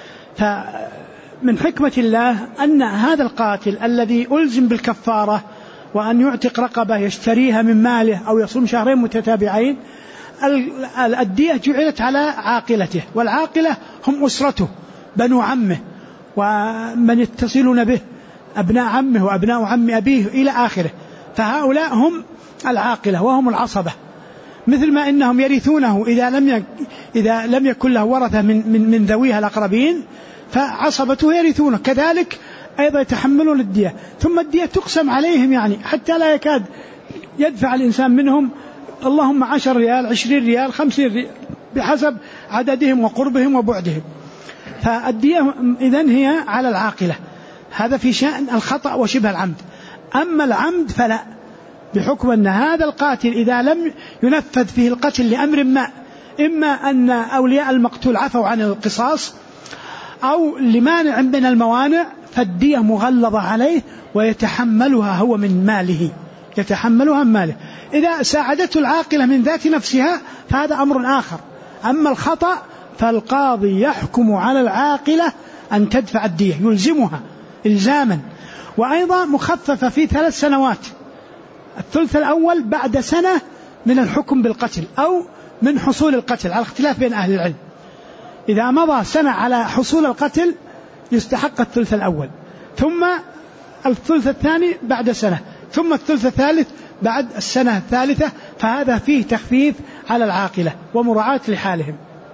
فمن حكمة الله أن هذا القاتل الذي ألزم بالكفارة وأن يعتق رقبة يشتريها من ماله أو يصوم شهرين متتابعين، الدية جعلت على عاقلته، والعاقلة هم أسرته، بنو عمه ومن يتصلون به، أبناء عمه وأبناء عم أبيه إلى آخره. فهؤلاء هم العاقلة وهم العصبة، مثل ما إنهم يرثونه إذا لم يكن له ورثة من ذويها الأقربين فعصبته يرثونه، كذلك أيضا يتحملون الدية. ثم الدية تقسم عليهم، يعني حتى لا يكاد يدفع الإنسان منهم اللهم 10 ريال 20 ريال 50 ريال، بحسب عددهم وقربهم وبعدهم. فالدية إذن هي على العاقلة. هذا في شأن الخطأ وشبه العمد. أما العمد فلا، بحكم أن هذا القاتل إذا لم ينفذ فيه القتل لأمر ما، إما أن أولياء المقتول عفوا عن القصاص أو لمانع من الموانع، فالدية مغلظة عليه ويتحملها هو من ماله، يتحملها من ماله. إذا ساعدته العاقلة من ذات نفسها فهذا أمر آخر. أما الخطأ فالقاضي يحكم على العاقلة أن تدفع الدية، يلزمها إلزاما، وأيضا مخففة في 3 سنوات، الثلث الأول بعد سنة من الحكم بالقتل أو من حصول القتل، على اختلاف بين أهل العلم. إذا مضى سنة على حصول القتل يستحق الثلث الأول، ثم الثلث الثاني بعد سنة، ثم الثلث الثالث بعد السنة الثالثة. فهذا فيه تخفيف على العاقلة ومراعاة لحالهم.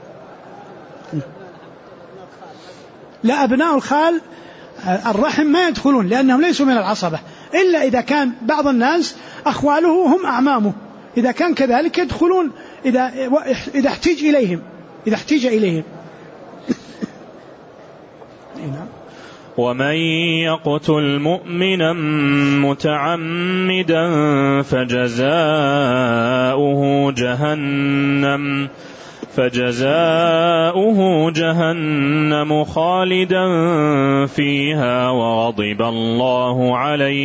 لا، أبناء الخال الرحم ما يدخلون لأنهم ليسوا من العصبة، إلا إذا كان بعض الناس أخواله هم أعمامه، إذا كان كذلك يدخلون إذا احتج إليهم. ومن يقتل مؤمنا متعمدا فجزاؤه جهنم خالدا فيها وغضب الله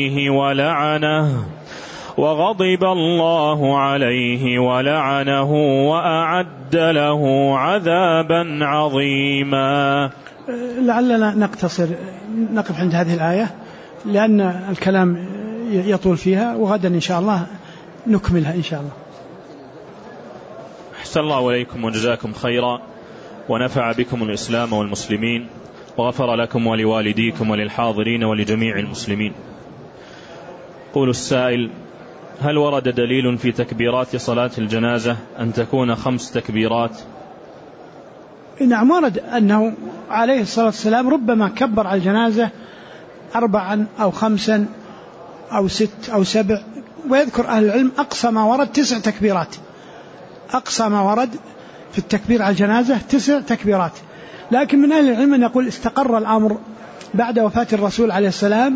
عليه ولعنه وأعد له عذابا عظيما. لعلنا نقف عند هذه الآية لأن الكلام يطول فيها، وغدا إن شاء الله نكملها إن شاء الله. أحسن الله إليكم وجزاكم خيرا، ونفع بكم الإسلام والمسلمين، وغفر لكم ولوالديكم وللحاضرين ولجميع المسلمين. قول السائل: هل ورد دليل في تكبيرات صلاة الجنازة أن تكون 5 تكبيرات؟ نعم، ورد أنه عليه الصلاة والسلام ربما كبر على الجنازة 4 أو 5 أو 6 أو 7، ويذكر أهل العلم أقصى ما ورد 9 تكبيرات، أقصى ما ورد في التكبير على الجنازة 9 تكبيرات. لكن من أهل العلم أن يقول استقر الأمر بعد وفاة الرسول عليه السلام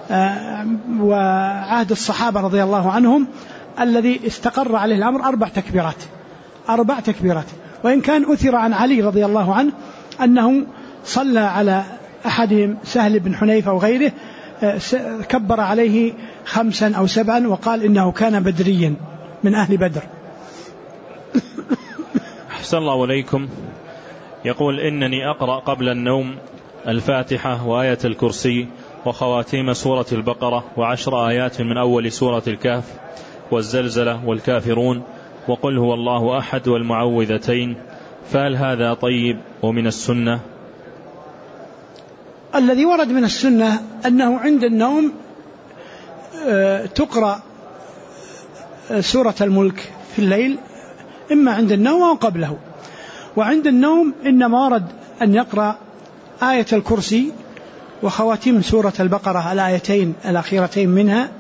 وعهد الصحابة رضي الله عنهم، الذي استقر عليه الأمر 4 تكبيرات. وإن كان أثر عن علي رضي الله عنه أنه صلى على أحدهم سهل بن حنيفة وغيره كبر عليه 5 أو 7، وقال إنه كان بدريا من أهل بدر. أحسن الله إليكم. يقول: إنني أقرأ قبل النوم الفاتحة وآية الكرسي وخواتيم سورة البقرة و10 آيات من أول سورة الكهف والزلزلة والكافرون وقل هو الله أحد والمعوذتين، فهل هذا طيب ومن السنة؟ الذي ورد من السنة أنه عند النوم تقرأ سورة الملك في الليل، إما عند النوم أو قبله. وعند النوم إنما ورد أن يقرأ آية الكرسي وخواتيم سورة البقرة الآيتين الأخيرتين منها،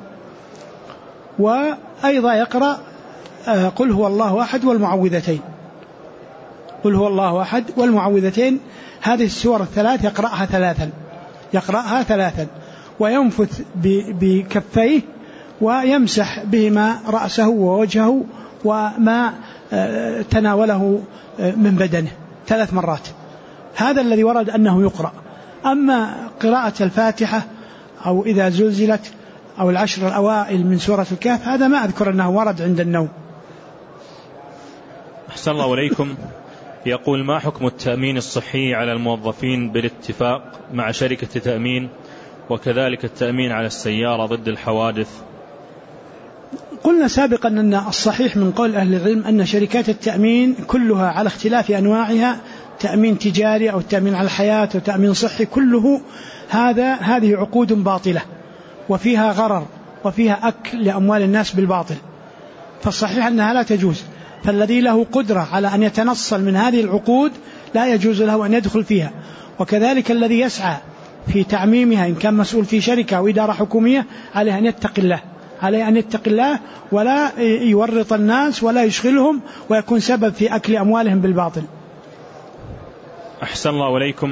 وأيضا يقرأ قل هو الله أحد والمعوذتين. قل هو الله أحد والمعوذتين هذه السور الثلاث يقرأها ثلاثا وينفث بكفيه ويمسح بهما رأسه ووجهه وما تناوله من بدنه 3 مرات. هذا الذي ورد أنه يقرأ. أما قراءة الفاتحة أو إذا زلزلت أو 10 الأوائل من سورة الكهف هذا ما أذكر أنه ورد عند النوم. أحسن الله إليكم. يقول: ما حكم التأمين الصحي على الموظفين بالاتفاق مع شركة تأمين، وكذلك التأمين على السيارة ضد الحوادث؟ قلنا سابقا أن الصحيح من قول أهل العلم أن شركات التأمين كلها على اختلاف أنواعها، تأمين تجاري أو تأمين على الحياة أو تأمين صحي، كله هذه عقود باطلة وفيها غرر وفيها أكل لأموال الناس بالباطل، فالصحيح أنها لا تجوز. فالذي له قدرة على أن يتنصل من هذه العقود لا يجوز له أن يدخل فيها. وكذلك الذي يسعى في تعميمها إن كان مسؤول في شركة أو إدارة حكومية عليه أن يتقي الله عليه أن يتقي الله ولا يورط الناس ولا يشغلهم ويكون سبب في أكل أموالهم بالباطل. أحسن الله إليكم.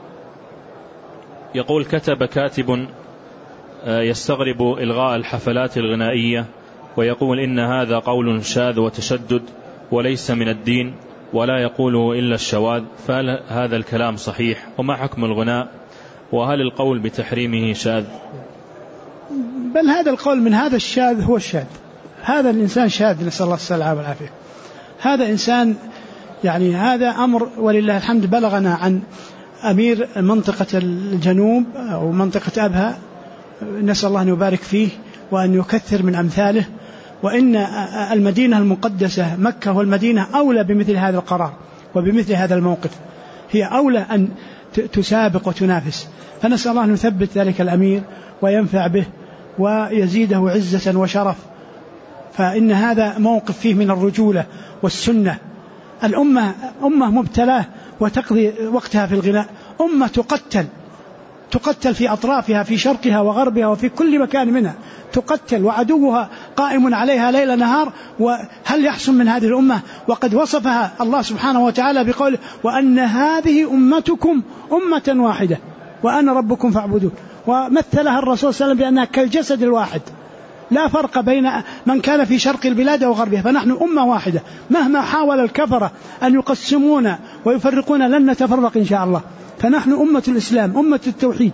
يقول: كتب كاتب يستغرب إلغاء الحفلات الغنائية ويقول إن هذا قول شاذ وتشدد وليس من الدين ولا يقوله إلا الشواذ، فهل هذا الكلام صحيح؟ وما حكم الغناء؟ وهل القول بتحريمه شاذ؟ بل هذا القول من هذا الشاذ هو الشاذ. هذا الإنسان شاذ، نسأل الله السلامة والعافية. هذا إنسان يعني هذا أمر ولله الحمد بلغنا عن أمير منطقة الجنوب أو منطقة أبها، نسأل الله أن يبارك فيه وأن يكثر من أمثاله، وإن المدينة المقدسة مكة والمدينة أولى بمثل هذا القرار وبمثل هذا الموقف، هي أولى أن تسابق وتنافس. فنسأل الله أن يثبت ذلك الأمير وينفع به ويزيده عزة وشرف، فإن هذا موقف فيه من الرجولة والسنة. الأمة أمة مبتلاه وتقضي وقتها في الغناء، أمة تقتل في أطرافها في شرقها وغربها وفي كل مكان منها تقتل، وعدوها قائم عليها ليل نهار. وهل يحسن من هذه الأمة؟ وقد وصفها الله سبحانه وتعالى بقوله: وأن هذه أمتكم أمة واحدة وأنا ربكم فاعبدون. ومثلها الرسول صلى الله عليه وسلم بأنها كالجسد الواحد، لا فرق بين من كان في شرق البلاد وغربها، فنحن أمة واحدة. مهما حاول الكفرة أن يقسمونا ويفرقونا لن نتفرق إن شاء الله، فنحن أمة الإسلام أمة التوحيد.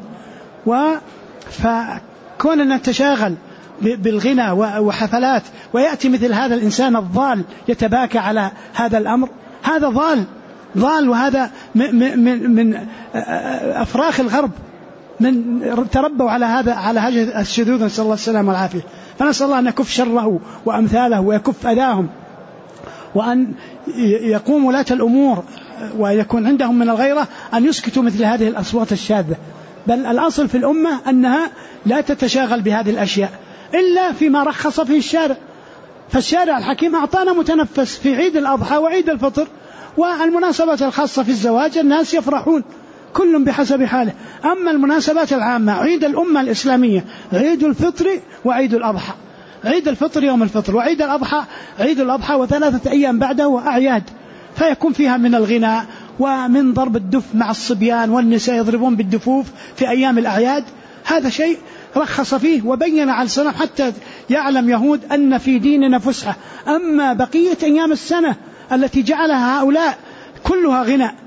فكوننا نتشاغل بالغنى وحفلات ويأتي مثل هذا الإنسان الضال يتباكى على هذا الأمر، هذا ضال وهذا من أفراخ الغرب، من تربوا على هذه الشذوذ، نسأل الله السلامة والعافية. فنسأل الله أن يكف شره وأمثاله ويكف أذاهم، وأن يقوم ولاة الأمور ويكون عندهم من الغيرة أن يسكتوا مثل هذه الأصوات الشاذة. بل الأصل في الأمة أنها لا تتشاغل بهذه الأشياء إلا فيما رخص فيه الشارع. فالشارع الحكيم أعطانا متنفس في عيد الأضحى وعيد الفطر والمناسبات الخاصة في الزواج، الناس يفرحون كل بحسب حاله. أما المناسبات العامة، عيد الأمة الإسلامية عيد الفطر وعيد الأضحى، عيد الفطر يوم الفطر وعيد الأضحى عيد الأضحى و3 أيام بعده أعياد، فيكون فيها من الغناء ومن ضرب الدف مع الصبيان والنساء يضربون بالدفوف في أيام الأعياد. هذا شيء رخص فيه وبين على السنة حتى يعلم يهود أن في ديننا فسحة. أما بقية أيام السنة التي جعلها هؤلاء كلها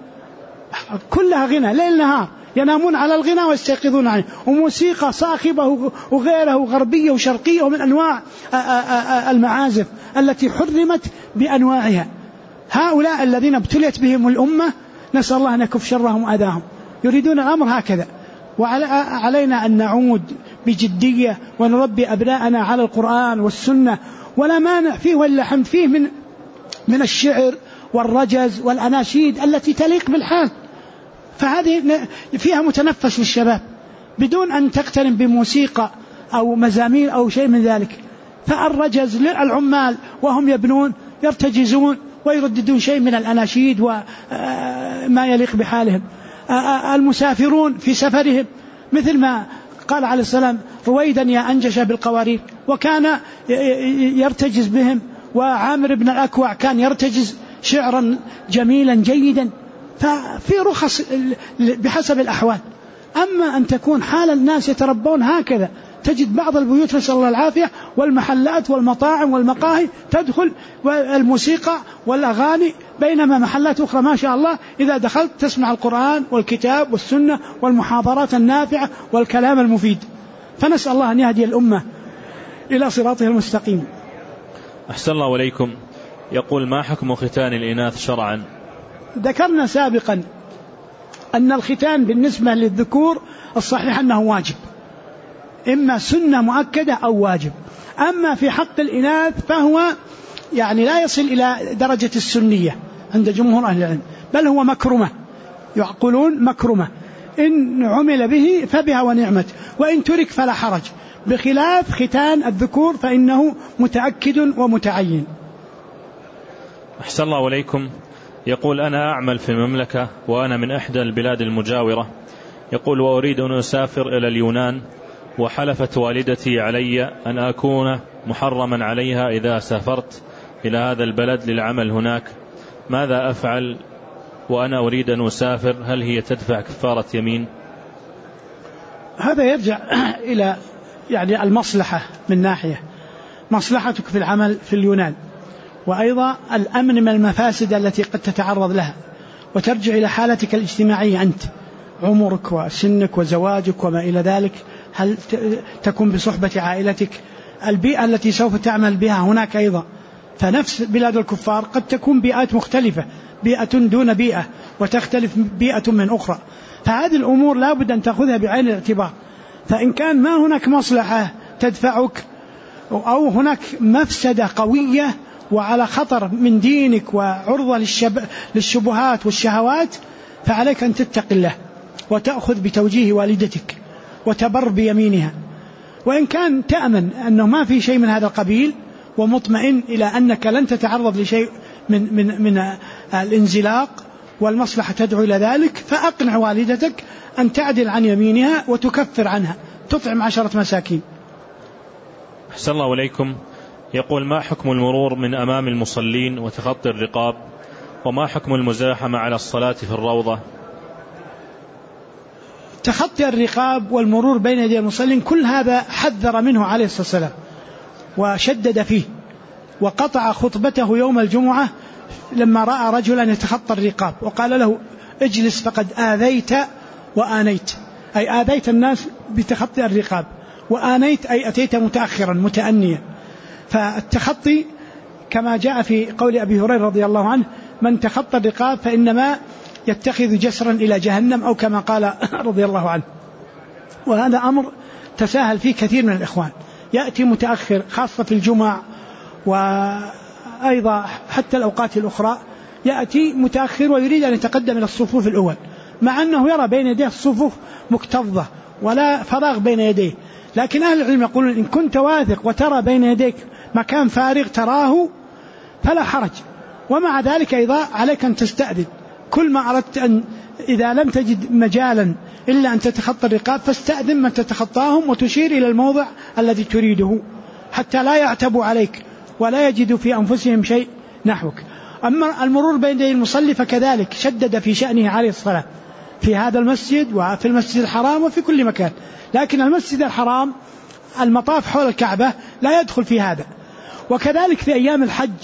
غنى ليل نهار، ينامون على الغنى ويستيقظون عنه، وموسيقى صاخبة وغيره غربية وشرقية ومن أنواع المعازف التي حرمت بأنواعها. هؤلاء الذين ابتليت بهم الأمة نسأل الله أن يكف شرهم وأذاهم، يريدون الأمر هكذا. وعلينا أن نعود بجدية ونربي أبناءنا على القرآن والسنة، ولا مانع فيه ولا حمد فيه من الشعر والرجز والأناشيد التي تليق بالحال، فهذه فيها متنفس للشباب بدون أن تقترن بموسيقى أو مزامير أو شيء من ذلك. فالرجز للعمال وهم يبنون يرتجزون ويرددون شيء من الأناشيد وما يليق بحالهم. المسافرون في سفرهم مثل ما قال عليه السلام: رويدا يا أنجش بالقوارير، وكان يرتجز بهم. وعامر بن الأكوع كان يرتجز شعرا جميلا جيدا. ففي رخص بحسب الأحوال. أما أن تكون حال الناس يتربون هكذا، تجد بعض البيوت نسأل الله العافية والمحلات والمطاعم والمقاهي تدخل الموسيقى والأغاني، بينما محلات أخرى ما شاء الله إذا دخلت تسمع القرآن والكتاب والسنة والمحاضرات النافعة والكلام المفيد. فنسأل الله أن يهدي الأمة إلى صراطه المستقيم. أحسن الله إليكم. يقول: ما حكم ختان الإناث شرعا؟ ذكرنا سابقا أن الختان بالنسبة للذكور الصحيح أنه واجب، إما سنة مؤكدة أو واجب. أما في حق الإناث فهو يعني لا يصل إلى درجة السنية عند جمهور أهل العلم، بل هو مكرمة، يعقلون مكرمة، إن عمل به فبها ونعمت، وإن ترك فلا حرج، بخلاف ختان الذكور فإنه متأكد ومتعين. أحسن الله إليكم. يقول: أنا أعمل في المملكة وأنا من إحدى البلاد المجاورة، يقول: وأريد أن أسافر إلى اليونان، وحلفت والدتي علي أن أكون محرما عليها إذا سافرت إلى هذا البلد للعمل هناك، ماذا أفعل وأنا أريد أن أسافر؟ هل هي تدفع كفارة يمين؟ هذا يرجع إلى يعني المصلحة، من ناحية مصلحتك في العمل في اليونان، وأيضا الأمن من المفاسد التي قد تتعرض لها، وترجع إلى حالتك الاجتماعية أنت، عمرك وسنك وزواجك وما إلى ذلك، هل تكون بصحبة عائلتك، البيئة التي سوف تعمل بها هناك أيضا. فنفس بلاد الكفار قد تكون بيئات مختلفة، بيئة دون بيئة، وتختلف بيئة من أخرى، فهذه الأمور لا بد أن تأخذها بعين الاعتبار. فإن كان ما هناك مصلحة تدفعك أو هناك مفسدة قوية وعلى خطر من دينك وعرضة للشبهات والشهوات، فعليك أن تتقي الله وتأخذ بتوجيه والدتك وتبر بيمينها. وإن كان تأمن أنه ما في شيء من هذا القبيل ومطمئن إلى أنك لن تتعرض لشيء من الانزلاق والمصلحة تدعو إلى ذلك، فأقنع والدتك أن تعدل عن يمينها وتكفر عنها، تطعم 10 مساكين. أحسن الله إليكم. يقول: ما حكم المرور من أمام المصلين وتخطي الرقاب؟ وما حكم المزاحمة على الصلاة في الروضة؟ تخطي الرقاب والمرور بين يدي المصلين كل هذا حذر منه عليه الصلاة والسلام وشدد فيه، وقطع خطبته يوم الجمعة لما رأى رجلا يتخطى الرقاب وقال له: اجلس فقد آذيت وآنيت، أي آذيت الناس بتخطي الرقاب، وآنيت أي أتيت متأخرا متأنيا. فالتخطي كما جاء في قول أبي هريرة رضي الله عنه: من تخطى الرقاب فإنما يتخذ جسرا إلى جهنم، أو كما قال رضي الله عنه. وهذا أمر تساهل فيه كثير من الإخوان، يأتي متأخر خاصة في الجمعة، وأيضا حتى الأوقات الأخرى يأتي متأخر ويريد أن يتقدم إلى الصفوف الأول، مع أنه يرى بين يديه الصفوف مكتظة ولا فراغ بين يديه. لكن أهل العلم يقولون: إن كنت واثق وترى بين يديك مكان فارغ تراه فلا حرج، ومع ذلك أيضا عليك أن تستأذن. كل ما أردت أن إذا لم تجد مجالا إلا أن تتخطى الرقاب فاستأذن من تتخطاهم وتشير إلى الموضع الذي تريده، حتى لا يعتبوا عليك ولا يجدوا في أنفسهم شيء نحوك. أما المرور بين يدي المصلي فكذلك شدد في شأنه عليه الصلاة في هذا المسجد وفي المسجد الحرام وفي كل مكان. لكن المسجد الحرام المطاف حول الكعبة لا يدخل في هذا. وكذلك في أيام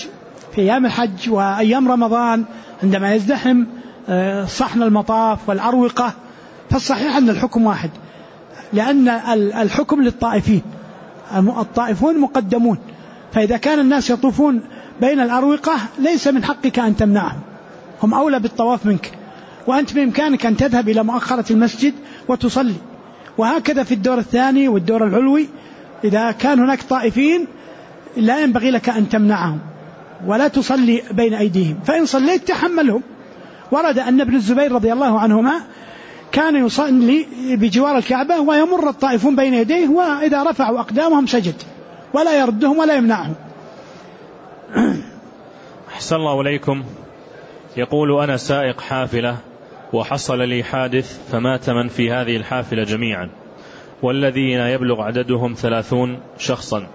الحج وأيام رمضان عندما يزدحم صحن المطاف والأروقة، فالصحيح أن الحكم واحد، لأن الحكم للطائفين، الطائفون مقدمون، فإذا كان الناس يطوفون بين الأروقة ليس من حقك أن تمنعهم، هم أولى بالطواف منك، وأنت بإمكانك أن تذهب إلى مؤخرة المسجد وتصلي. وهكذا في الدور الثاني والدور العلوي، إذا كان هناك طائفين لا ينبغي لك أن تمنعهم ولا تصلي بين أيديهم، فإن صليت تحملهم. ورد أن ابن الزبير رضي الله عنهما كان يصلي بجوار الكعبة ويمر الطائفون بين يديه، وإذا رفعوا أقدامهم سجد ولا يردهم ولا يمنعهم. أحسن الله إليكم. يقول: أنا سائق حافلة وحصل لي حادث فمات من في هذه الحافلة جميعا، والذين يبلغ عددهم 30 شخصا،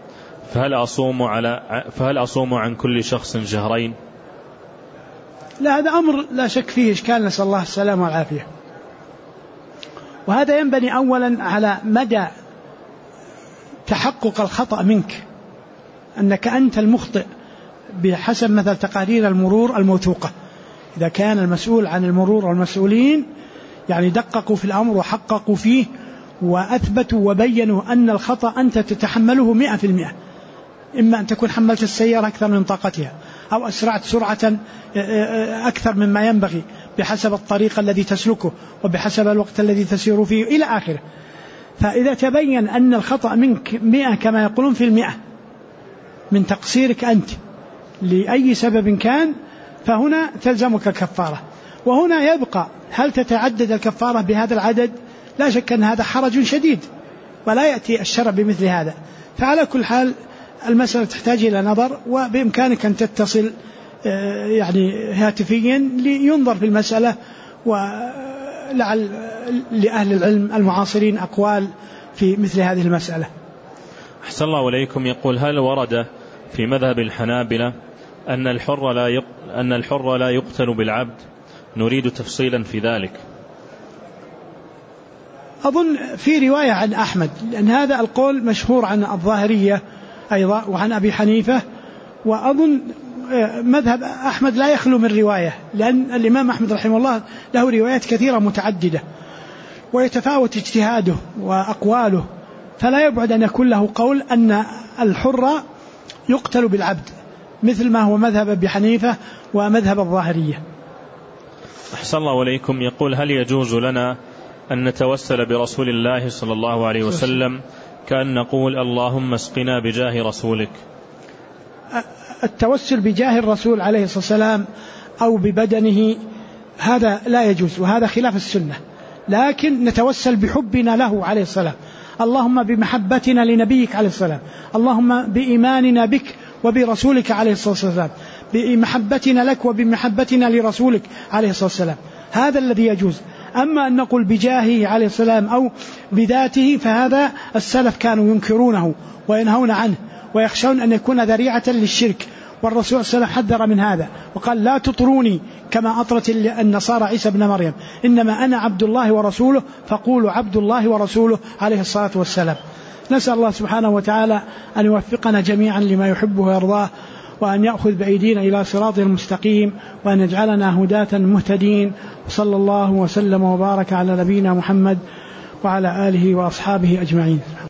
فهل أصوم عن كل شخص شهرين؟ لا، هذا أمر لا شك فيه إشكال، نسأل الله السلامة والعافية. وهذا ينبني أولا على مدى تحقق الخطأ منك، أنك أنت المخطئ بحسب مثل تقارير المرور الموثوقة. إذا كان المسؤول عن المرور والمسؤولين يعني دققوا في الأمر وحققوا فيه وأثبتوا وبينوا أن الخطأ أنت تتحمله 100%، إما أن تكون حملت السيارة أكثر من طاقتها، أو أسرعت سرعة أكثر مما ينبغي بحسب الطريق الذي تسلكه وبحسب الوقت الذي تسير فيه إلى آخره. فإذا تبين أن الخطأ منك 100 كما يقولون في 100 من تقصيرك أنت لأي سبب كان، فهنا تلزمك الكفارة. وهنا يبقى هل تتعدد الكفارة بهذا العدد؟ لا شك أن هذا حرج شديد ولا يأتي الشرع بمثل هذا. فعلى كل حال المسألة تحتاج إلى نظر، وبإمكانك أن تتصل يعني هاتفيا لينظر في المسألة، ولعل لأهل العلم المعاصرين أقوال في مثل هذه المسألة. أحسن الله إليكم. يقول: هل ورد في مذهب الحنابلة أن الحر لا يقتل بالعبد؟ نريد تفصيلا في ذلك. أظن في رواية عن أحمد، لأن هذا القول مشهور عن الظاهرية أيضا وعن أبي حنيفة، وأظن مذهب أحمد لا يخلو من رواية، لأن الإمام أحمد رحمه الله له روايات كثيرة متعددة ويتفاوت اجتهاده وأقواله، فلا يبعد أن يكون له قول أن الحر يقتل بالعبد مثل ما هو مذهب أبي حنيفة ومذهب الظاهرية. أحسن الله إليكم. يقول: هل يجوز لنا أن نتوسل برسول الله صلى الله عليه وسلم كأن نقول اللهم اسقنا بجاه رسولك؟ التوسل بجاه الرسول عليه الصلاة والسلام أو ببدنه هذا لا يجوز، وهذا خلاف السنة، لكن نتوسل بحبنا له عليه السلام، اللهم بمحبتنا لنبيك عليه السلام، اللهم بإيماننا بك وبرسولك عليه الصلاة والسلام، بمحبتنا لك وبمحبتنا لرسولك عليه الصلاة والسلام، هذا الذي يجوز. أما أن نقول بجاهه عليه السلام أو بذاته فهذا السلف كانوا ينكرونه وينهون عنه ويخشون أن يكون ذريعة للشرك، والرسول صلى الله عليه وسلم حذر من هذا وقال: لا تطروني كما أطرت النصارى عيسى بن مريم، إنما أنا عبد الله ورسوله فقولوا عبد الله ورسوله عليه الصلاة والسلام. نسأل الله سبحانه وتعالى أن يوفقنا جميعا لما يحبه ويرضاه، وأن يأخذ بأيدينا إلى صراط المستقيم، وأن يجعلنا هداة مهتدين. وصلى الله وسلم وبارك على نبينا محمد وعلى آله وأصحابه أجمعين.